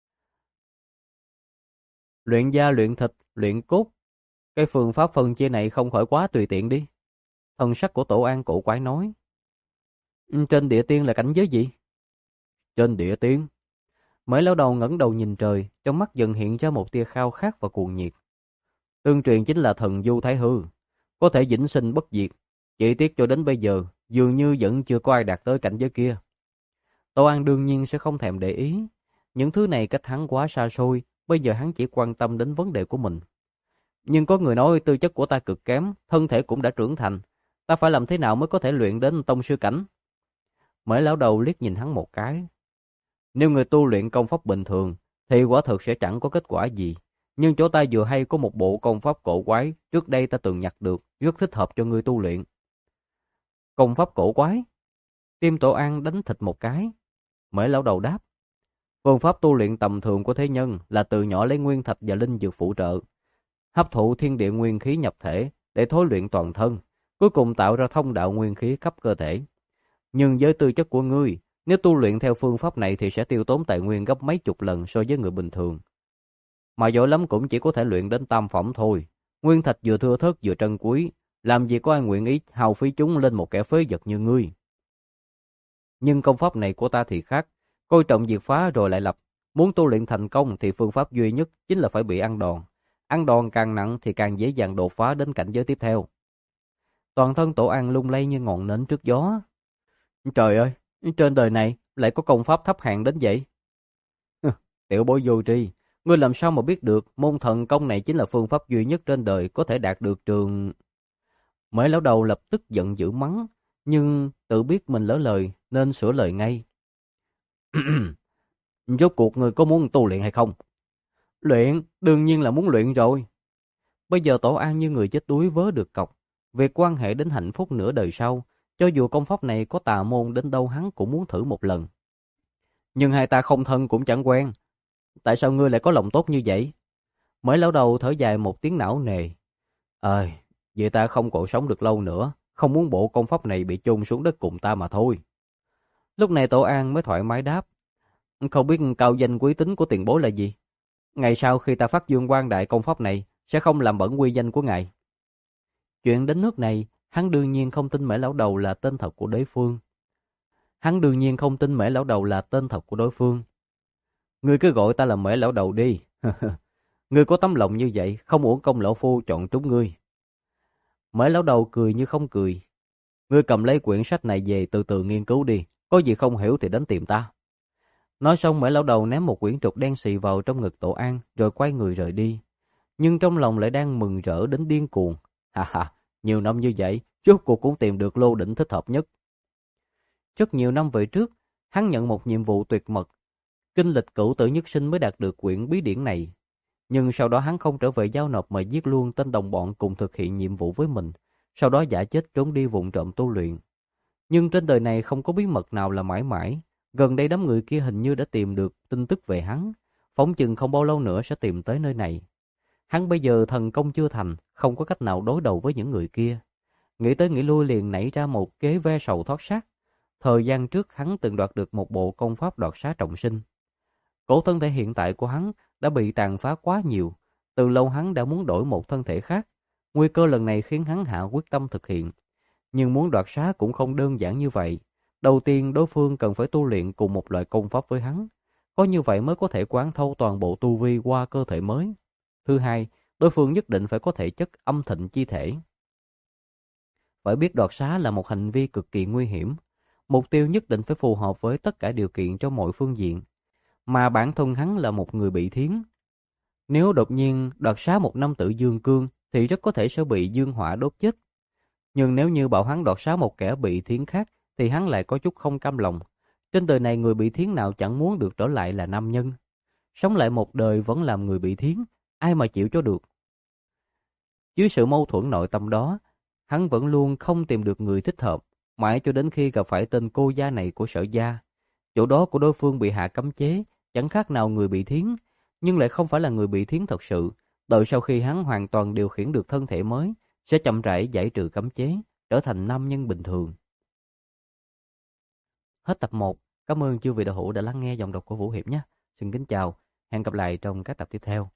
[SPEAKER 1] Luyện da, luyện thịt, luyện cốt, cái phương pháp phân chia này không khỏi quá tùy tiện đi. Thần sắc của Tổ An cổ quái nói. Trên địa tiên là cảnh giới gì? Trên địa tiên? Mới lão đầu ngẩng đầu nhìn trời, trong mắt dần hiện ra một tia khao khát và cuồng nhiệt. Tương truyền chính là thần du thái hư, có thể vĩnh sinh bất diệt. Chỉ tiếc cho đến bây giờ, dường như vẫn chưa có ai đạt tới cảnh giới kia. Tổ An đương nhiên sẽ không thèm để ý. Những thứ này cách hắn quá xa xôi, bây giờ hắn chỉ quan tâm đến vấn đề của mình. Nhưng có người nói tư chất của ta cực kém, thân thể cũng đã trưởng thành. Ta phải làm thế nào mới có thể luyện đến tông sư cảnh? Mới lão đầu liếc nhìn hắn một cái. Nếu người tu luyện công pháp bình thường, thì quả thực sẽ chẳng có kết quả gì. Nhưng chỗ ta vừa hay có một bộ công pháp cổ quái, trước đây ta từng nhặt được, rất thích hợp cho người tu luyện. Công pháp cổ quái? Tim Tổ An đánh thịt một cái. Mới lão đầu đáp. Phương pháp tu luyện tầm thường của thế nhân là từ nhỏ lấy nguyên thạch và linh dược phụ trợ, hấp thụ thiên địa nguyên khí nhập thể để thối luyện toàn thân, cuối cùng tạo ra thông đạo nguyên khí khắp cơ thể. Nhưng với tư chất của ngươi, nếu tu luyện theo phương pháp này thì sẽ tiêu tốn tài nguyên gấp mấy chục lần so với người bình thường. Mà giỏi lắm cũng chỉ có thể luyện đến tam phẩm thôi. Nguyên thạch vừa thưa thớt vừa trân quý, làm gì có ai nguyện ý hao phí chúng lên một kẻ phế vật như ngươi. Nhưng công pháp này của ta thì khác, coi trọng diệt phá rồi lại lập. Muốn tu luyện thành công thì phương pháp duy nhất chính là phải bị ăn đòn. Ăn đòn càng nặng thì càng dễ dàng đột phá đến cảnh giới tiếp theo. Toàn thân Tổ An lung lay như ngọn nến trước gió. Trời ơi, trên đời này lại có công pháp thấp hèn đến vậy? Tiểu bối vô tri, ngươi làm sao mà biết được môn thần công này chính là phương pháp duy nhất trên đời có thể đạt được trường... Mới lão đầu lập tức giận dữ mắng, nhưng tự biết mình lỡ lời nên sửa lời ngay. Rốt cuộc ngươi có muốn tu luyện hay không? Luyện, đương nhiên là muốn luyện rồi. Bây giờ Tổ An như người chết đuối vớ được cọc. Việc quan hệ đến hạnh phúc nửa đời sau, cho dù công pháp này có tà môn đến đâu hắn cũng muốn thử một lần. Nhưng hai ta không thân cũng chẳng quen. Tại sao ngươi lại có lòng tốt như vậy? Mới lão đầu thở dài một tiếng não nề. Ơi, vậy ta không còn sống được lâu nữa, không muốn bộ công pháp này bị chôn xuống đất cùng ta mà thôi. Lúc này Tổ An mới thoải mái đáp. Không biết cao danh quý tính của tiền bối là gì? Ngày sau khi ta phát dương quang đại công pháp này, sẽ không làm bẩn uy danh của ngài. Chuyện đến nước này, hắn đương nhiên không tin Mễ lão đầu là tên thật của đối phương. Hắn đương nhiên không tin Mễ lão đầu là tên thật của đối phương. Ngươi cứ gọi ta là Mễ lão đầu đi. Ngươi có tấm lòng như vậy, không uổng công lão phu chọn trúng ngươi. Mễ lão đầu cười như không cười. Ngươi cầm lấy quyển sách này về từ từ nghiên cứu đi, có gì không hiểu thì đến tìm ta. Nói xong Mễ lão đầu ném một quyển trục đen xì vào trong ngực Tổ An, rồi quay người rời đi. Nhưng trong lòng lại đang mừng rỡ đến điên cuồng. Ha ha, nhiều năm như vậy, rốt cuộc cũng tìm được lô đỉnh thích hợp nhất. Rất nhiều năm về trước, Hắn nhận một nhiệm vụ tuyệt mật, kinh lịch cửu tử nhất sinh mới đạt được quyển bí điển này. Nhưng sau đó hắn không trở về giao nộp mà giết luôn tên đồng bọn cùng thực hiện nhiệm vụ với mình, sau đó giả chết trốn đi vụng trộm tu luyện. Nhưng trên đời này không có bí mật nào là mãi mãi, gần đây đám người kia hình như đã tìm được tin tức về hắn, phỏng chừng không bao lâu nữa sẽ tìm tới nơi này. Hắn bây giờ thần công chưa thành, không có cách nào đối đầu với những người kia. Nghĩ tới nghĩ lui liền nảy ra một kế ve sầu thoát xác. Thời gian trước hắn từng đoạt được một bộ công pháp đoạt xá trọng sinh. Cổ thân thể hiện tại của hắn đã bị tàn phá quá nhiều, từ lâu hắn đã muốn đổi một thân thể khác. Nguy cơ lần này khiến hắn hạ quyết tâm thực hiện. Nhưng muốn đoạt xá cũng không đơn giản như vậy. Đầu tiên đối phương cần phải tu luyện cùng một loại công pháp với hắn. Có như vậy mới có thể quán thâu toàn bộ tu vi qua cơ thể mới. Thứ hai, đối phương nhất định phải có thể chất âm thịnh chi thể. Phải biết đoạt xá là một hành vi cực kỳ nguy hiểm. Mục tiêu nhất định phải phù hợp với tất cả điều kiện trong mọi phương diện. Mà bản thân hắn là một người bị thiến. Nếu đột nhiên đoạt xá một nam tử dương cương thì rất có thể sẽ bị dương hỏa đốt chết. Nhưng nếu như bảo hắn đoạt xá một kẻ bị thiến khác thì hắn lại có chút không cam lòng. Trên đời này người bị thiến nào chẳng muốn được trở lại là nam nhân. Sống lại một đời vẫn làm người bị thiến, ai mà chịu cho được. Dưới sự mâu thuẫn nội tâm đó, hắn vẫn luôn không tìm được người thích hợp, mãi cho đến khi gặp phải tên cô gia này của Sở gia. Chỗ đó của đối phương bị hạ cấm chế, chẳng khác nào người bị thiến, nhưng lại không phải là người bị thiến thật sự. Đợi sau khi hắn hoàn toàn điều khiển được thân thể mới, sẽ chậm rãi giải trừ cấm chế, trở thành nam nhân bình thường. Hết tập một. Cảm ơn chư vị đạo hữu đã lắng nghe giọng đọc của Vũ Hiệp nhé. Xin kính chào, hẹn gặp lại trong các tập tiếp theo.